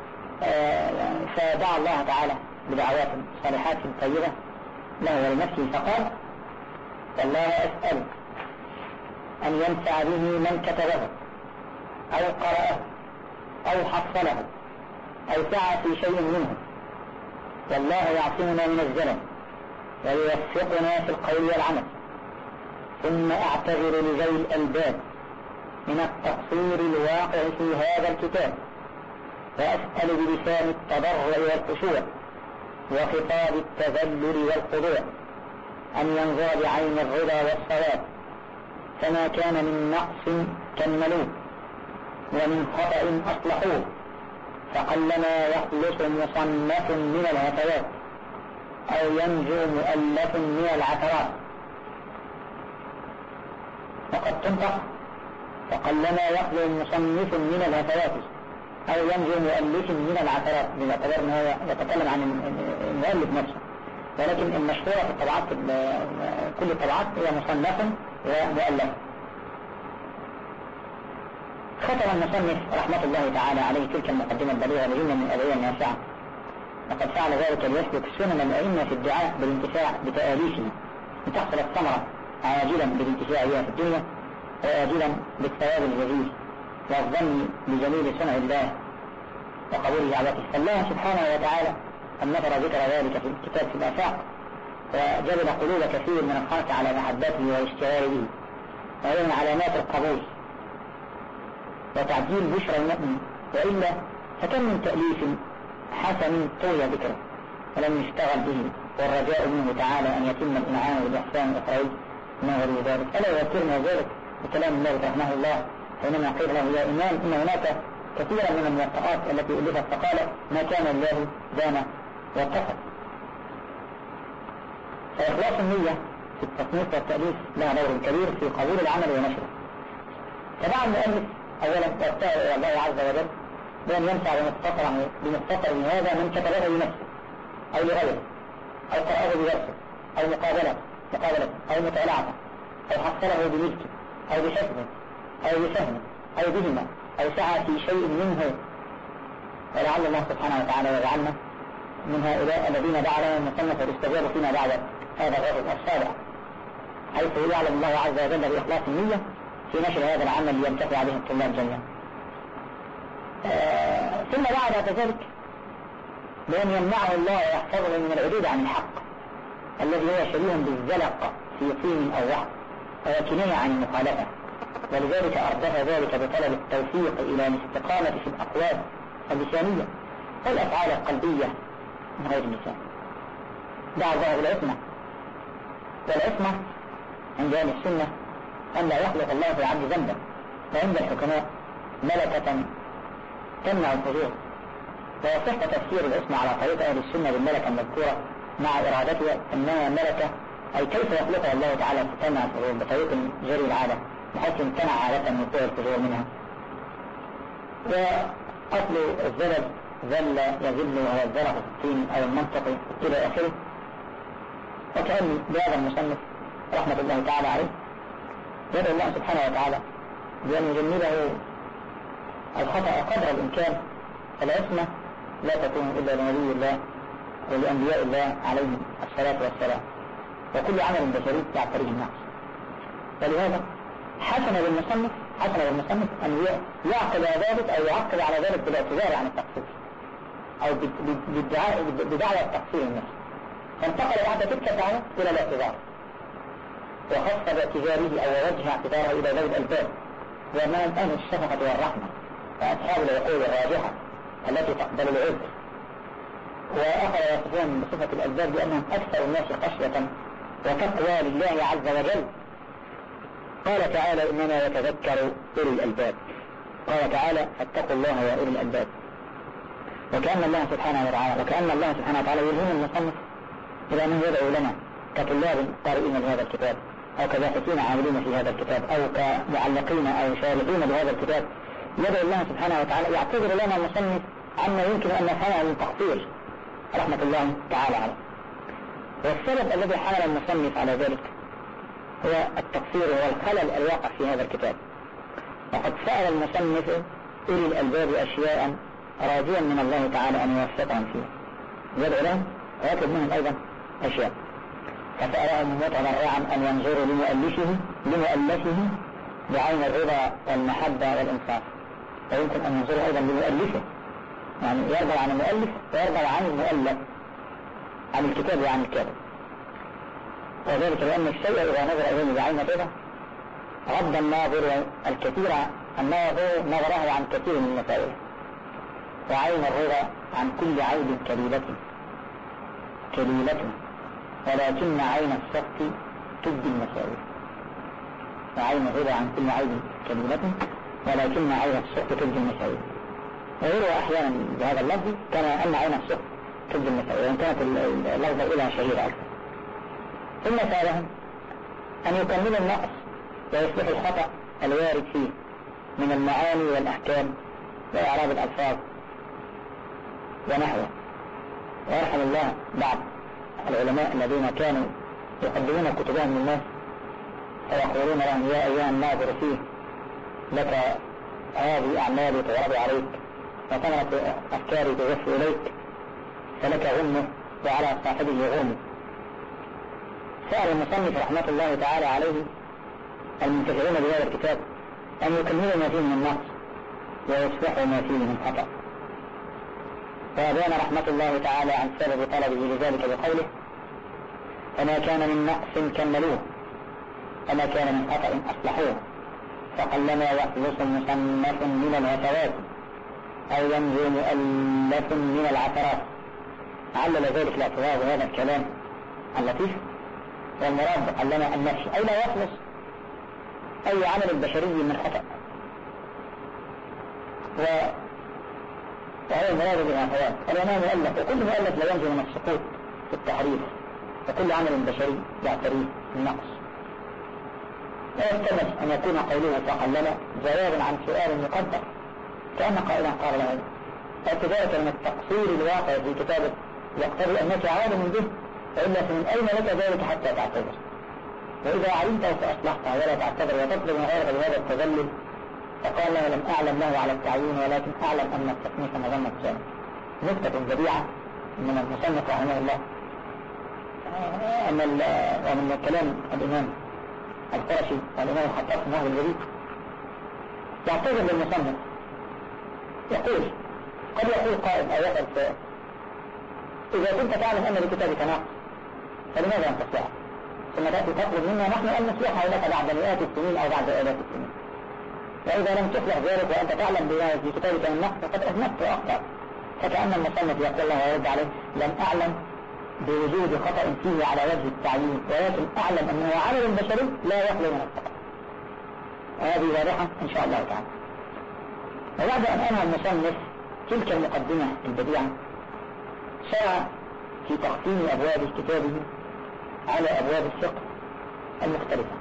فدعا الله تعالى بدعوات صالحات طيبة له ولنفسه، فقال: والله أسأل أن ينفع به من كتبه أو قرأه أو حصله أو سعى في شيء منه، والله يعصمنا من الزلل ويوفقنا في القول والعمل. ثم أعتذر لذوي الألباب من التقصير الواقع في هذا الكتاب، وأسأل بلسان التضرع والخشوع وخطاب التذلل والخضوع أن ينظر بعين الرضا والصواب، فما كان من نقص كملوه ومن خطأ أصلحوه، فقلما يخلص مصنف من الهفوات أو ينجو مؤلف من العثرات. وقد تنطق: فقلما يخلو مصنف من الهفوات أو ينجو مؤلف من العثرات باعتبار أنه يتكلم عن المؤلف نفسه، ولكن المشهورة في الطبعات كل الطبعات هي مصنف ومؤلف. ختم المصنف رحمة الله تعالى عليه تلك المقدمة البليغة بجملة من الأدعية النافعة، وقد فعل ذلك ليسلك سنن الأئمة في الدعاء بالانتفاع بتآليفه لتحصل الثمرة عاجلا بالانتفاع بها في الدنيا وآجلا بالثواب الجزيل والظن بجميل صنع الله وقبول دعوته. فالله سبحانه وتعالى أن نظر ذكر ذلك في الكتاب في الآفاق وجبل قلوب كثير من الخلق على محبته والاشتغال به، وهي من علامات القبول وتعديل بشرى المؤمن، وإلا فكم من تأليف حسن طوي ذكره ولم يشتغل به، والرجاء منه تعالى أن يتم الإنعام والإحسان والإخراج ما غير ذلك. ألا يذكرنا ذلك بكلام الله رحمه الله حينما قيل له يا إمام إن هناك كثيرا من الموطئات التي ألفت فقال ما كان الله دام واتفق. فإخلاص النية في التصنيف والتأليف لها دور كبير في قبول العمل ونشره. فدعا المؤلف أولا يرتاع إلى الله عز وجل بأن ينفع بمختصر هذا من كتبه لنفسه أو لغيره أو قرأه بنفسه أو مقابلة أو مطالعة أو حصله بملكه أو بحفظه أو بفهمه أو بهما أو سعى في شيء منه، ولعل الله سبحانه وتعالى يجعلنا من هؤلاء الذين دعا لنا المصنف والاستجابة فيما بعد هذا الرجل الصالح، حيث يعلم الله عز وجل بإخلاص النية في نشر هذا العمل لينتفع به الطلاب جميعا. ثم بعد ذلك بأن يمنعه الله ويحفظه من العدود عن الحق الذي هو شبيه بالزلق في طين أو وحق وكناية عن المخالفة، ولذلك أردف ذلك بطلب التوفيق إلى الاستقامة في الأقوال اللسانية والأفعال القلبية من غير اللسان. دعا الله بالعصمة، والعصمة عند أهل السنة أن لا يخلق الله في العبد ذنبا، وعند الحكماء ملكة تمنع الفجور. ويصح تفسير العصمة على طريقة أهل السنة بالملكة المذكورة مع إرادتها أنها ملكة، أي كيف يخلقها الله تعالى تمنع الفجور بطريق جري العادة بحيث امتنع عادة من وقوع الفجور منها. وأصل الزلل ذل يذل وهو الزلق في الطين أو المنطقي إلى آخره. وكأن بهذا المصنف رحمة الله تعالى عليه يدعو الله سبحانه وتعالى بأن يجنبه الخطأ قدر الإمكان. العصمة لا تكون إلا لنبي الله ولأنبياء الله عليهم الصلاة والسلام، وكل عمل بشري يعتريه النقص. ولهذا حسن بالمصنف أن يعقد ذلك أو يعقد على ذلك بالاعتذار عن التقصير أو بدعوى التقصير النفسي، فانتقل بعد تلك الدعوة إلى الاعتذار، وخص باعتذاره أو وجه اعتذاره إلى ذوي الألباب وأمام أهل الشفقة والرحمة وأصحاب العقول الراجحة التي تقبل العذر. وأخذ يصفون بصفة الألباب بأنهم أكثر الناس خشية وتقوى لله عز وجل. قال تعالى إنما يتذكر أولي الألباب، قال تعالى فاتقوا الله يا أولي الألباب. وكأن الله سبحانه وتعالى يلهم المصنف إلى أنه يدعو لنا كطلاب قارئين لهذا الكتاب أو كباحثين عاملين في هذا الكتاب أو كمعلقين أو شارحين بهذا الكتاب، يدعو الله سبحانه وتعالى يعتذر لنا المصنف عما يمكن أن نفعله من تقصير رحمة الله تعالى عليه. والسبب الذي حمل المصنف على ذلك هو التقصير والخلل الواقع في هذا الكتاب. وقد سأل المصنف أولي الألباب أشياء راجيا من الله تعالى أن يوفقهم فيها، يدعو لهم ويطلب منهم أيضا أشياء، فسألهم متضرعا أن ينظروا لمؤلفه بعين الرضا والمحبة والإنصاف، ويمكن أن ينظروا أيضا لمؤلفه، يعني يرضى عن المؤلف ويرضى عن المؤلف، عن الكتاب وعن الكاتب. وذلك لأن الشيء إذا نظر إليه بعين الرضا رد الناظر الكثير نظره عن كثير من المسائل، وعين الرضا عن كل عيب كليلة ولكن عين السخط تبدي المسائل. وعين الرضا عن كل عيب كليلة ولكن عين السخط تبدي المسائل. ويروى أحيانا بهذا اللفظ كما أن عين السخط تبدي المسائل، وإن كانت اللفظة إلى شهيرة أكثر. ثم سألهم أن يكملوا النقص ويصلحوا الخطأ الوارد فيه من المعاني والأحكام وإعراب الألفاظ ونحوه. ويرحم الله بعض العلماء الذين كانوا يقدمون كتبهم للناس فيقولون لهم يا أيها الناظر فيه لك هذه أعمالي تعرض عليك وثمرة أفكاري تغف إليك فلك غنه وعلى صاحبه غنه. سأل المصنف رحمة الله تعالى عليه المنتفعون بهذا الكتاب أن يكملوا ما فيه من نقص ويصلحوا ما فيه من خطأ، وأبان رحمة الله تعالى عن سبب طلبه لذلك بقوله فما كان من نقص كملوه وما كان من خطأ أصلحوه فقلما يخلص مصنف من الهفوات أو ينجو مؤلف من العثرات. علل ذلك الاعتراض هذا الكلام اللطيف، والمراد علنا النفس أي لا يخلص أي عمل بشري من خطأ، وهو المراد بالهفوات. الإمام مؤلف وكل مؤلف لا ينجو من السقوط في التحريف، وكل عمل بشري يعتريه النقص. لا يستمر أن يكون قوله فقلنا جوابا عن سؤال مقدر كأن قائلا قال له اعتذارك من التقصير الواقع في كتابه يقتضي أنك عالم به، فإلا فمن أين لك ذلك حتى تعتذر؟ وإذا علمته فأصلحته ولا تعتذر وتطلب من غيرك بهذا التذلل. فقال له لم أعلم له على التعيين ولكن أعلم أن التصنيف مظنة جانب. نكتة بديعة من المصنف رحمه الله ومن كلام الإمام القرشي والإمام الخطاب في النهج الجديد يعتذر للمصنف يقول قد يقول قائد أو يسأل سؤال إذا كنت تعلم أن لكتابك نقص فلماذا أن تصلحه؟ ثم تأتي تطلب منا نحن أن نصلحه لك بعد مئات السنين أو بعد آلاف السنين. وإذا لم تصلح ذلك وأنت تعلم بما في كتابك من نقص فقد أذنبت وأخطأت. فكأن المصنف يقول له ويرد عليه لم أعلم بوجود خطأ فيه على وجه التعيين ولكن أعلم أنه عمل بشري لا يخلو من الخطأ. وهذه واضحة إن شاء الله تعالى. وبعد أن أنهى المصنف تلك المقدمة البديعة شرع في تقسيم أبواب كتابه على أبواب الفقه المختلفة.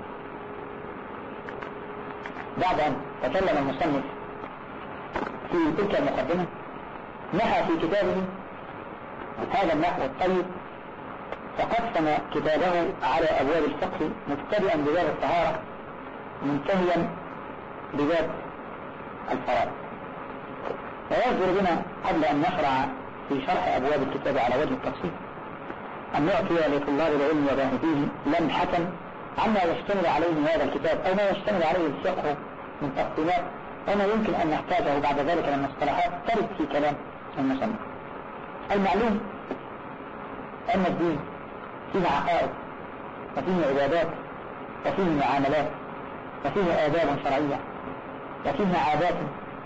بعد أن تكلم المصنف في تلك المقدمة نحى في كتابه هذا النحو الطيب فقسم كتابه على أبواب الفقه مبتدئا بباب الطهارة منتهيا بباب الفرائض. ويصدر بنا قبل أن نشرع في شرح أبواب الكتاب على وجه التفصيل أن نعطي لطلاب العلم وباحثيه لمحة عما يشتمل عليه هذا الكتاب أو ما يشتمل عليه الفقه من تقسيمات وما يمكن أن نحتاجه بعد ذلك من مصطلحات ترد في كلام المصنف. المعلوم أن الدين فيه عقائد وفيه عبادات وفيه معاملات وفيه آداب شرعية وفيه عادات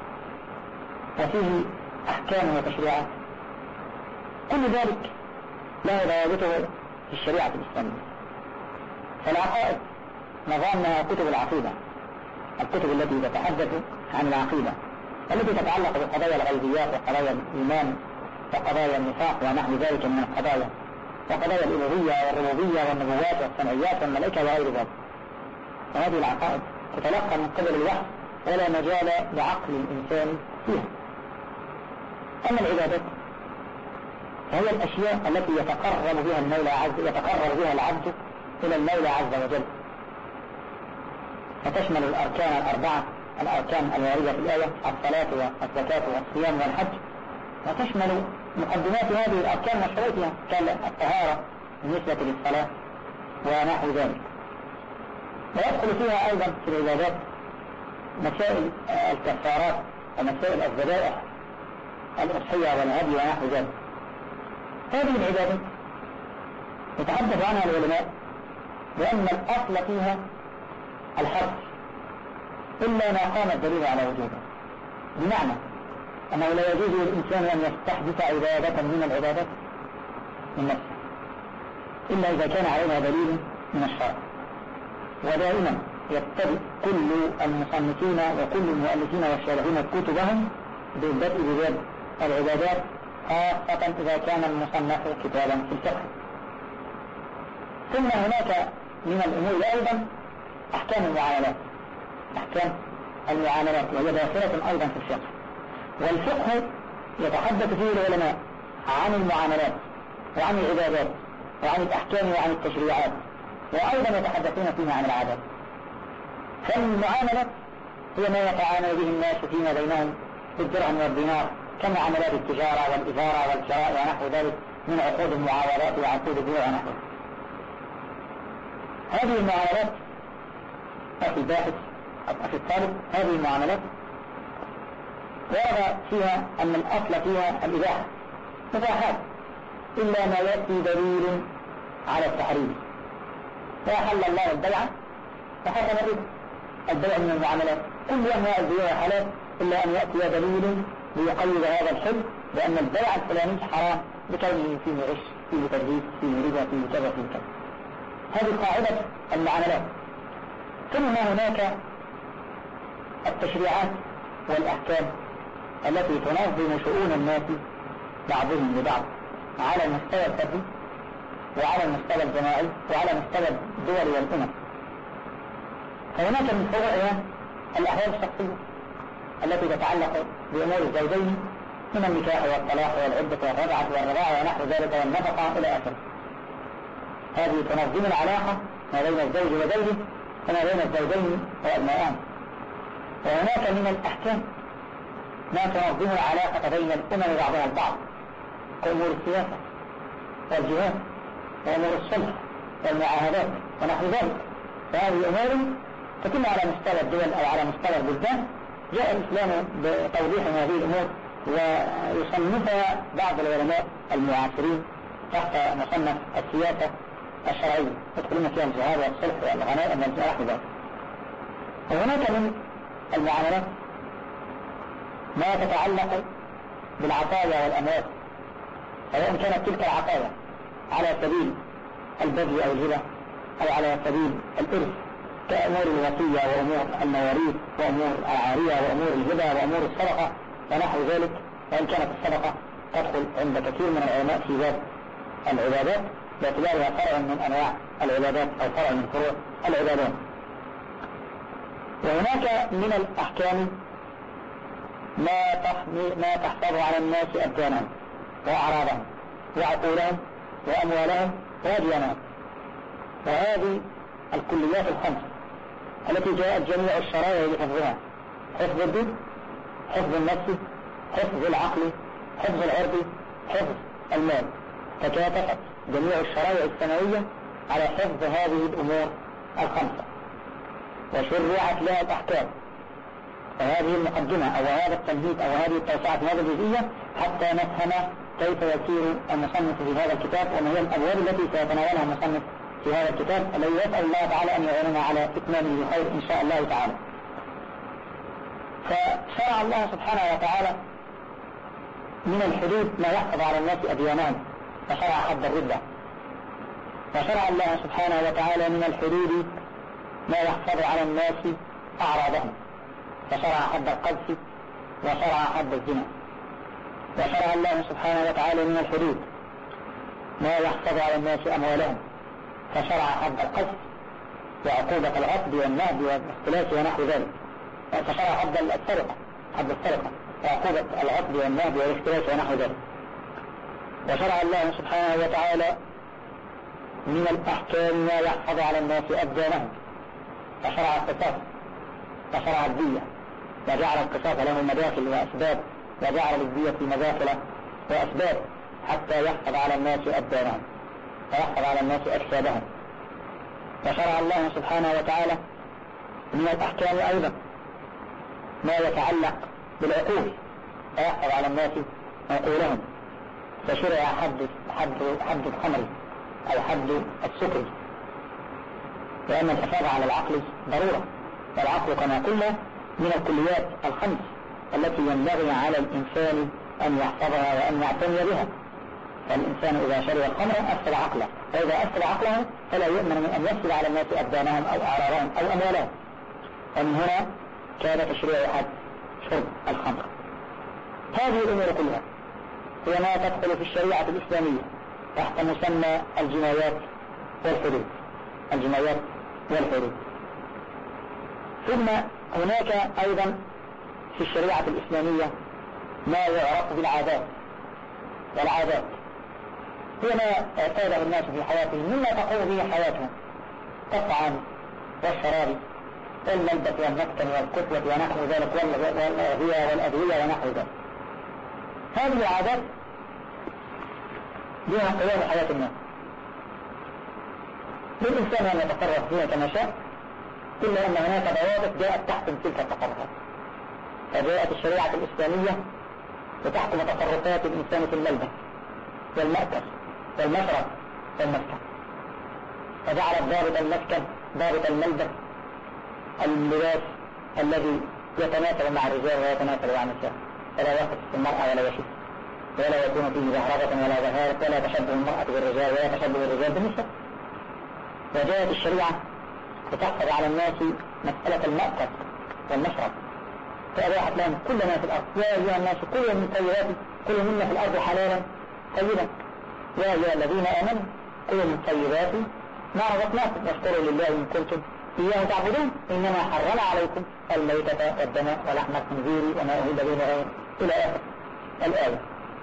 وفيه أحكام وتشريعات. كل ذلك له ضوابطه في الشريعة الإسلامية. فالعقائد نظامها كتب العقيدة، الكتب التي تتحدث عن العقيدة التي تتعلق بقضايا الغيبيات وقضايا الإيمان وقضايا النفاق ونحو ذلك من القضايا وقضايا الإلوهية والربوبية والنبوات والسمعيات والملائكة وغير ذلك. وهذه العقائد تتلقى من قبل الوحي ولا مجال لعقل الإنسان فيها. أما العبادات فهي الأشياء التي يتقرب بها العبد إلى المولى عز وجل، فتشمل الأركان الأربعة الأركان الواردة في الآية الصلاة والزكاة والصيام والحج، وتشمل مقدمات هذه الأركان وشروطها كالطهارة بالنسبة للصلاة ونحو ذلك. ويدخل فيها أيضا في العبادات مسائل الكفارات ومسائل الذبائح الأضحية والهدي ونحو ذلك. هذه العبادات يتحدث عنها العلماء بأن الأصل فيها الحرف إلا ما قام الدليل على وجوده، بمعنى أنه لا يجوز للإنسان أن يستحدث عبادة من العبادات من نفسه إلا إذا كان عليها دليل من الشرع. ودائما يبتدئ كل المصنفين وكل المؤلفين والشارحين كتبهم بالبدء بباب العبادات خاصة إذا كان المصنف كتابا في الفقه. ثم هناك من الأمور أيضا أحكام المعاملات، أحكام المعاملات وهي داخلة أيضا في الفقه. والفقه يتحدث فيه العلماء عن المعاملات وعن العبادات وعن الأحكام وعن التشريعات، وأيضا يتحدثون فيها عن العادات. فالمعاملات هي ما يتعامل به الناس فيما بينهم بالدرهم والدينار كمعاملات التجارة والإجارة والشراء ونحو ذلك من عقود المعاولات وعقود البيوع ونحوه. هذه المعاملات أخي الباحث أخي الطالب، هذه المعاملات ورد فيها أن الأصل فيها الإباحة مباحات إلا ما يأتي دليل على التحريم. فأحل الله البيع وحرم الربا. البيع من المعاملات كل أنواع البيوع حلال إلا أن يأتي دليل ليقيد هذا الحل بأن البيع الفلاني حرام بكونه فيه غش فيه تدليس فيه ربا فيه كذا فيه كذا. هذه قاعدة المعاملات. ثم هناك التشريعات والأحكام التي تنظم شؤون الناس بعضهم لبعض على المستوى الفردي وعلى المستوى الجماعي وعلى مستوى الدول والأمم. فهناك من فروعها الأحوال الشخصية التي تتعلق بأمور الزوجين من النكاح والطلاق والعدة والرضعة والرضاعة ونحو ذلك والنفقة إلى آخره. هذه تنظم العلاقة ما بين الزوج وزوجه وما بين الزوجين وأبنائهم. وهناك من الأحكام ما تنظم العلاقة بين الأمم بعضها البعض كأمور السياسة والجهاد وأمور الصلح والمعاهدات ونحو ذلك. فهذه أمور تتم على مستوى الدول أو على مستوى البلدان. جاء الإسلام بتوضيح هذه الأمور ويصنفها بعض العلماء المعاصرين تحت مصنف السياسة الشرعية يدخلون فيها الجهاد والصلح والغنائم ونحو ذلك. وهناك من المعاملات ما تتعلق بالعطايا والأموال، سواء كانت تلك العطايا على سبيل البذل أو الهبة أو على سبيل الإرث كأمور الوصية وأمور المواريث وأمور العارية وأمور الهبة وأمور الصدقة ونحو ذلك. وإن كانت الصدقة تدخل عند كثير من العلماء في باب العبادات باعتبارها فرع من أنواع العبادات أو فرع من فروع العبادات. وهناك من الأحكام ما تحفظ على الناس أبدانهم وأعراضهم وعقولهم وأموالهم وديانهم. وهذه الكليات الخمس التي جاءت جميع الشرائع لحفظها: حفظ الدين، حفظ النفس، حفظ العقل، حفظ العرض، حفظ المال. تكاتفت جميع الشرائع السماوية على حفظ هذه الأمور الخمسة وشرعت لها الأحكام. وهذه المقدمة أو هذا التمهيد أو هذه التوسعة في هذا الجزئية حتى نفهم كيف يسير المصنف في هذا الكتاب وما هي الأبواب التي سيتناولها المصنف في هذا الكتاب الذي يسأل الله تعالى أن يعيننا على إتمامه بخير إن شاء الله تعالى. فشرع الله سبحانه وتعالى من الحدود ما يحفظ على الناس أديانهم، فشرع حد الردة. وشرع الله سبحانه وتعالى من الحدود ما يحفظ على الناس أعراضهم، فشرع حد القذف وشرع حد الزنا. وشرع الله سبحانه وتعالى من الحدود ما يحفظ على الناس أموالهم، فشرع حد القذف وعقوبة الغصب والنهب والاختلاس ونحو ذلك. فشرع حد السرقة وعقوبة الغصب والنهب والاختلاس ونحو ذلك. وشرع الله سبحانه وتعالى من الأحكام ما يحفظ على الناس أبدانهم، فشرع القصاص وشرع الدية وجعل القصاص له مداخل وأسباب وجعل للدية مداخل وأسباب حتى يحفظ على الناس أبدانهم ويحفظ على الناس أجسادهم. وشرع الله سبحانه وتعالى من الأحكام أيضا ما يتعلق بالعقول فيحفظ على الناس عقولهم، فشرع حد الخمر أو حد السكر، لأن الحفاظ على العقل ضرورة، والعقل كما قلنا من الكليات الخمس التي ينبغي على الإنسان أن يحفظها وأن يعتني بها. فالإنسان إذا شرب الخمر أفسد عقله، وإذا أفسد عقله فلا يؤمن من أن يفسد على الناس أبدانهم أو أعراضهم أو أموالهم. ومن هنا كان تشريع حد شرب الخمر. هذه الأمور كلها هي ما تدخل في الشريعة الإسلامية تحت مسمى الجنايات والحدود. الجنايات والحدود. ثم هناك أيضا في الشريعة الإسلامية ما يعرف بالعادات، والعادات هي ما اعتاده الناس في حياتهم مما تقوم به حياتهم كالطعام والشراب والملبس والمسكن والكتلة ونحو ذلك والأغذية والأدوية ونحو ذلك. هذه العادات بها قيام حياة الناس، للإنسان أن يتصرف فيها كما شاء، إلا أن هناك ضوابط جاءت تحكم تلك التصرفات. فجاءت الشريعة الإسلامية وتحكم تصرفات الإنسان في الملبس والمأكل والمشرب والمسكن، فجعلت ضابط المسكن ضابط الملبس اللباس الذي يتناسب مع الرجال ويتناسب مع النساء، فلا يخص المرأة ولا يشف، ولا يكون فيه زهرة ولا زهارة، ولا تشبه المرأة بالرجال ولا تشبه الرجال بالنساء. وجاءت الشريعة لتحفظ على الناس مسألة المأكل والمشرب، فأباحت لهم كل ما في الأرض. يا أيها الناس كلوا من طيبات كلوا مما في الأرض حلالا طيبا، يا أيها الذين آمنوا كلوا من طيبات ما رزقناكم واشكروا لله إن كنتم إياه تعبدون، إنما حرم عليكم الميتة والدم ولحم الخنزير وما أهل به لغيره إلى آخر الآية.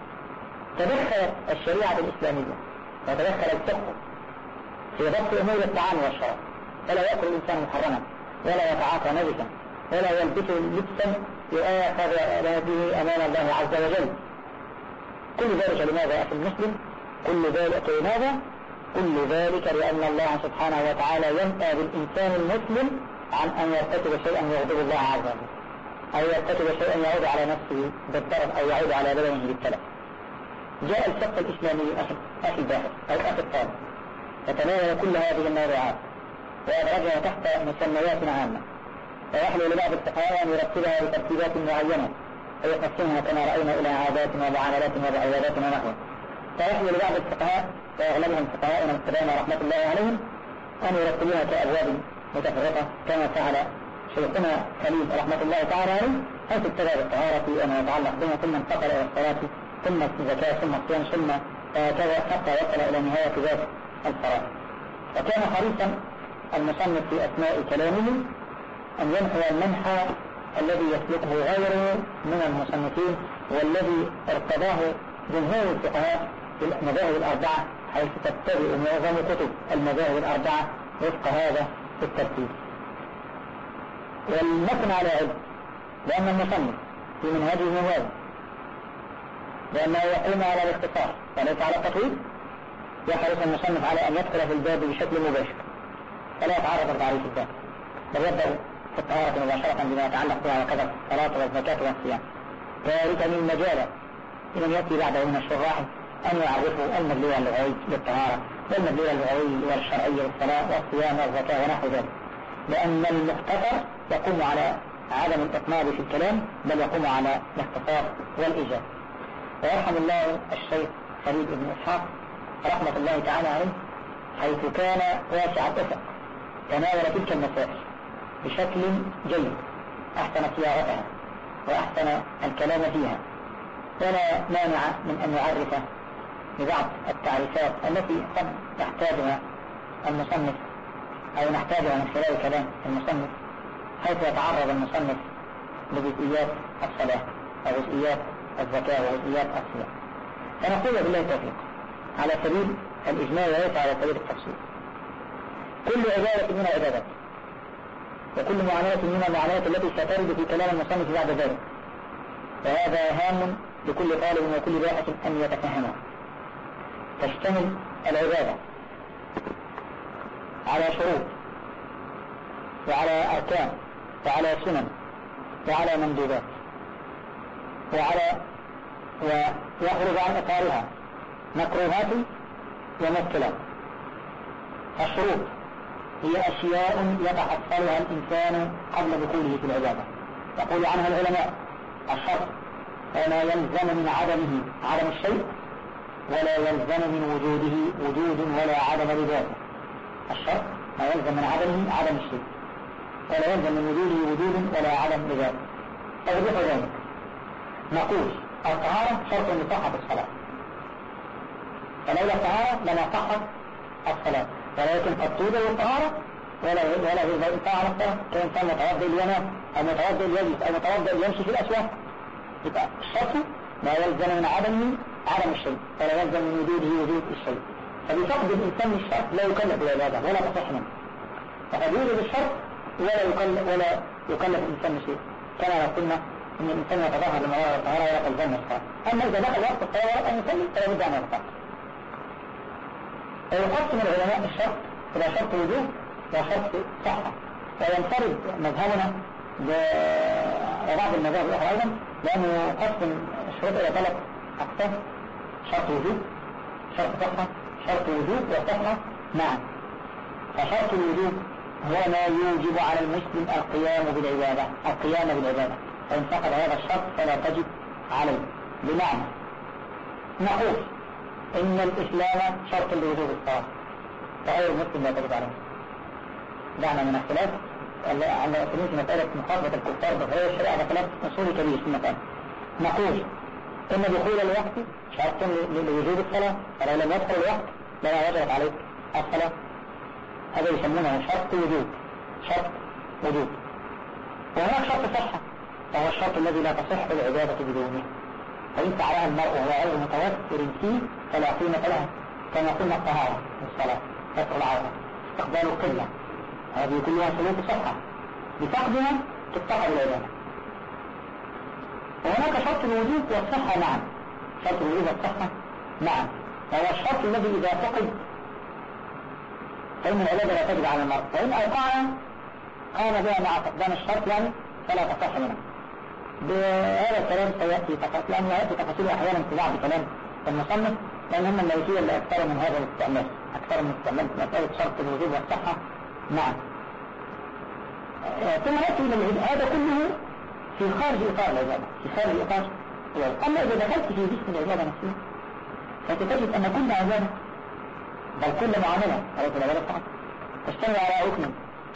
تدخلت الشريعة الإسلامية وتدخل الفقه في ضبط أمور الطعام والشراب، فلا يأكل الإنسان محرما ولا يتعاطى نجسا ولا يلبس لبسا يؤاخذ به أمام الله عز وجل. كل ذلك لماذا أخي المسلم؟ كل ذلك لماذا؟ كل ذلك لأن الله سبحانه وتعالى ينأى بالإنسان المسلم عن أن يرتكب شيئا يغضب الله عز وجل، أو يرتكب شيئا يعود على نفسه بالضرر أو يعود على بدنه بالتلف. جاء الفقه الإسلامي أخي الباحث أو أخي الطالب يتناول كل هذه الموضوعات ويدرجها تحت مسميات عامة، ويحلو لبعض الفقهاء أن يرتبها بترتيبات معينة ويقسمها كما رأينا إلى عادات ومعاملات وعبادات ونحوها. فيحلو لبعض الفقهاء وأغلبهم فقهاءنا القدامى رحمة الله عليهم أن يرتبوها كأبواب متفرقة كما فعل شيخنا خليل رحمة الله تعالى عليه، حيث ابتدأ بالطهارة وما يتعلق بها ثم انتقل إلى الصلاة ثم الزكاة ثم الصيام ثم كذا حتى وصل إلى نهاية ذات الفرائض. وكان حريصا المصنف في أثناء كلامه أن ينحو المنحى الذي يسلكه غيره من المصنفين والذي ارتضاه جمهور الفقهاء في المذاهب الأربعة، حيث تتبع معظم كتب المذاهب الأربعة وفق هذا الترتيب. والمتن على علم، لأن المصنف في منهجه هذا لأنه يقوم على الاختصار وليس على التطويل، يحرص المصنف على أن يدخل في الباب بشكل مباشر فلا يتعرض لتعريف الباب، بل يبدأ في الطهارة مباشرة بما يتعلق بها وكذا الصلاة والزكاة والصيام. ذلك من مجال لمن يأتي بعده من الشراح أن يعرفوا المدلول اللغوي للطهارة والمدلول اللغوي والشرعي للصلاة والصيام والزكاة ونحو ذلك، لأن المختصر يقوم على عدم الإطناب في الكلام بل يقوم على الاختصار والإيجاز. ويرحم الله الشيخ خليل بن إسحاق رحمة الله تعالى عليه، حيث كان واسع الأفق تناول تلك المسائل بشكل جيد، أحسن صياغتها وأحسن الكلام فيها، ولا مانع من أن يعرف ببعض التعريفات التي قد يحتاجها المصنف أو نحتاجها من خلال كلام المصنف، حيث يتعرض المصنف لجزئيات الصلاة وجزئيات الزكاة وجزئيات الصيام. فنقول بالله التوفيق على سبيل الإجمال وليس على سبيل التفصيل. كل عبادة من العبادات وكل معاملة من المعاملات التي سترد في كلام المصنف بعد ذلك، وهذا هام لكل طالب وكل باحث أن يتفهمه. تشتمل العبادة على شروط وعلى أركان وعلى سنن وعلى مندوبات ويخرج عن إطارها مكروهات ومبطلات. الشروط هي أشياء يتحصلها الإنسان قبل دخوله في العبادة، يقول عنها العلماء الشرط وما يلزم من عدمه عدم الشيء ولا يلزم من وجوده وجود ولا عدم لذاته. الشرط ما يلزم من عدمه عدم الشيء ولا يلزم من وجوده وجود ولا عدم لذاته. توضيح ذلك نقول الطهارة شرط لصحة الصلاة، فلولا الطهارة لما صحت الصلاة، ولكن قد توجد الطهارة ولا ينفع على الصلاة. كإنسان متوضئ لينام أو متوضئ ليجلس أو متوضئ ليمشي في الأسواق يبقى الشرط لا يلزم من عدمه عدم الشيء ولا يلزم من وجوده وجود الشيء. فبفقد الإنسان الشرط لا يكلف بالعبادة ولا تصح منه، فقد يوجد الشرط ولا يكلف الإنسان شيء، كما لو قلنا إن الإنسان يتظاهر بالمرارة والطهارة ولا تلزمه الصلاة. أما إذا دخل وقت الصلاة أن يصلي فلا بد أن يرفع. ويقسم العلماء الشرط إلى شرط وجوب وشرط صحة، وينفرد مذهبنا وبعض المذاهب الأخرى أيضا لأنه يقسم الشروط إلى 3 أقسام: شرط وجوب، شرط صحة، شرط وجوب وصحة معا. فشرط الوجوب هو ما يوجب على المسلم القيام بالعبادة، فإن فقد هذا الشرط فلا تجب عليه. بمعنى نقول إن الإسلام شرط لوجوب الصلاة فغير المسلم لا تجب عليه. دعنا من اختلاف على أسلوب في مسألة مخاطبة الكفار بغير الشريعة بخلاف أصول كبير في المكان. نقول إن دخول الوقت شرط لوجوب الصلاة، فلو لم يدخل الوقت لما وجبت عليك الصلاة. هذا يسمونه شرط وجوب. وهناك شرط صحة، وهو الشرط الذي لا تصح العبادة بدونه، فإن فعلها المرء وهو غير متوفر فيه فلا قيمة لها، كما قلنا الطهارة والصلاة، ستر العورة، استقبال القبلة، هذه كلها شروط صحة، بفقدها تتقى العبادة. وهناك شرط الوجوب والصحة معا، شرط الوجوب والصحة معا، وهو الشرط الذي إذا فقد فإن العبادة لا تجب على المرء، وإن أوقعها قام بها مع فقدان الشرط يعني فلا تصح منه. بهذا الكلام سيأتي تفاصيل، لأنه يأتي تفاصيل أحيانا في بعض كلام المصنف، لأن هم المالكية اللي أكثر من هذا الاستعمال، أكثر من استعمال مسألة شرط الوجوب والصحة معا. ثم نأتي إلى هذا كله في خارج إطار العبادة، في خارج إطار العبادة. أما إذا دخلت في جسم العبادة نفسها فتجد أن كل عبادة بل كل معاملة على العبادة فقط تشتمل على ركن،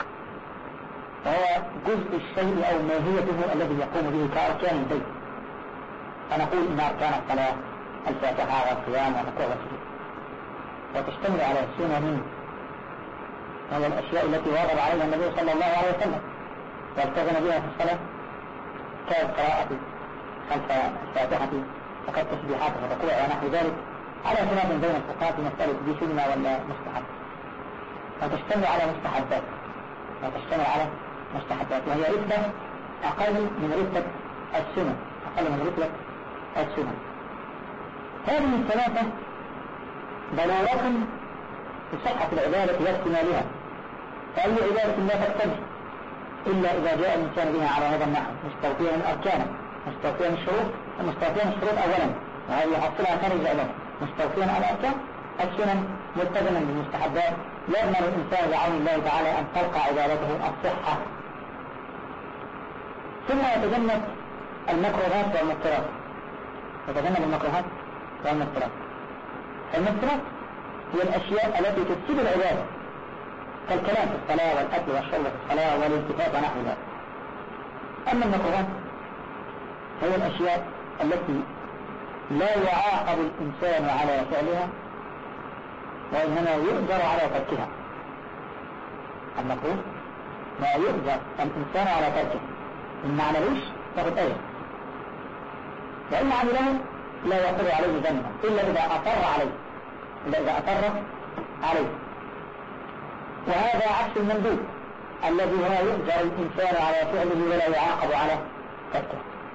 وهو جزء الشيء أو ماهيته الذي يقوم به كأركان البيت. فنقول إن أركان الصلاة الفاتحة والقيام والركوع والسجود، وتشتمل على سنن وهي الأشياء التي واظب عليها النبي صلى الله عليه وسلم والتزم بها في الصلاة، كالقراءة خلف الفاتحة وكالتسبيحات والركوع ونحو ذلك، على خلاف بين الفقهاء في مسألة دي سنة ولا مستحب. وتشتمل على مستحبات، وهي رتبة أقل من رتبة السنة، هذه الثلاثة ضرورة في صحة العبادة واكتمالها، فأي عبادة لا تكتمل إلا إذا جاء الإنسان بها على هذا النحو، مستوفيا الأركان، مستوفيا الشروط أولا، وهذه يحصلها خارج العبادة، مستوفيا الأركان، السنن ملتزما بالمستحبات، يضمن الإنسان بعون الله تعالى أن تلقى عبادته الصحة. ثم يتجنب المكروهات والمفترات، المفترات هي الأشياء التي تفسد العبادة، كالكلام في الصلاة والأكل والشرب في الصلاة والالتفات ونحو ذلك. أما المكروهات هي الأشياء التي لا يعاقب الإنسان على فعلها وإنما يؤجر على تركها. المكروه ما يؤجر الإنسان على تركه، إن ما عملوش تاخد أجر، وإن عمله لا يقر عليه ذنبا إلا إذا أطر عليه، وهذا عكس المندوب الذي هو يؤجر الإنسان على فعله ولا يعاقب على تركه.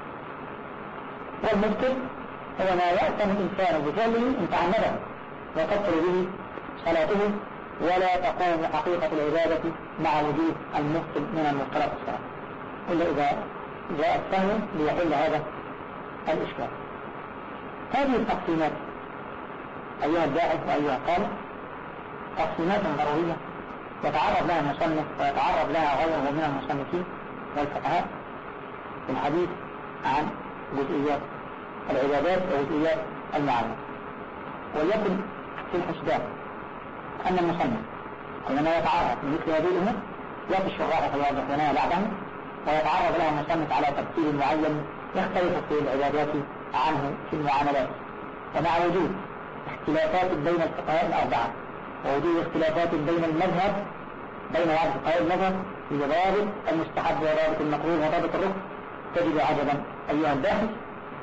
والمبطل هو ما يأتم الإنسان بفعله إن تعمده وتبطل به صلاته ولا تقوم حقيقة العبادة مع وجود المبطل من المبطلات الصلاة، إلا إذا جاء السهو ليحل هذا الإشكال. هذه التقسيمات أيها الباحث وأيها الطالب تقسيمات ضرورية يتعرض لها المصنف ويتعرض لها غيره من المصنفين والفقهاء في الحديث عن جزئيات العبادات وجزئيات المعاملة. وليكن في الحسبان أن المصنف عندما يتعرض لمثل هذه الأمور يأتي الشراح فيوضحونها بعدها، ويتعرض لها المصنف على تفصيل معين يختلف في العبادات عنه في المعاملات، ومع وجود اختلافات بين الفقهاء الأربعة ووجود اختلافات بين المذهب بين بعض فقهاء المذهب في ضابط المستحب وضابط المكروه وضابط الركن، تجد عجبا أيها الباحث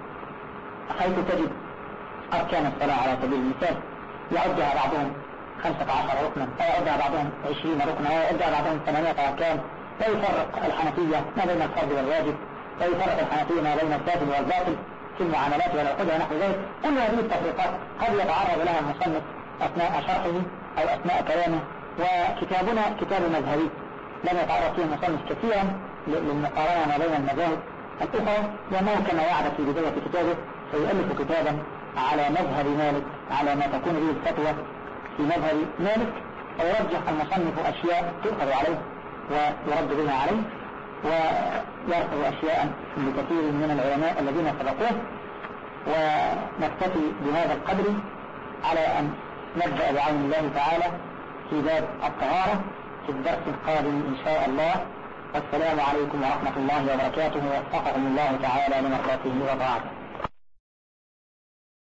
حيث تجد أركان الصلاة على سبيل المثال يعدها بعضهم 15 ركنا، ويعدها بعضهم 20 ركنا، ويعدها بعضهم 8 أركان. ويفرق الحنفية ما بين الفرض والواجب، ويفرق الحنفية ما بين الكافر والباطل في المعاملات والعقود ونحو ذلك. كل هذه التفريقات قد يتعرض لها المصنف أثناء شرحه أو أثناء كلامه. وكتابنا كتاب مذهبي لم يتعرض فيه المصنف كثيرا للمقارنة ما بين المذاهب الأخرى، لأنه كما وعد في بداية كتابه سيؤلف كتابا على مذهب مالك، على ما تكون به الفتوى في مذهب مالك، ويرجح المصنف أشياء تؤخذ عليه ويرد بها عليه، ويرفض أشياء لكثير من العلماء الذين سبقوه. ونكتفي بهذا القدر على أن نبدأ بعون الله تعالى في باب الطهارة في الدرس القادم إن شاء الله. والسلام عليكم ورحمة الله وبركاته، ووفقكم الله تعالى لمرضاته وطاعته.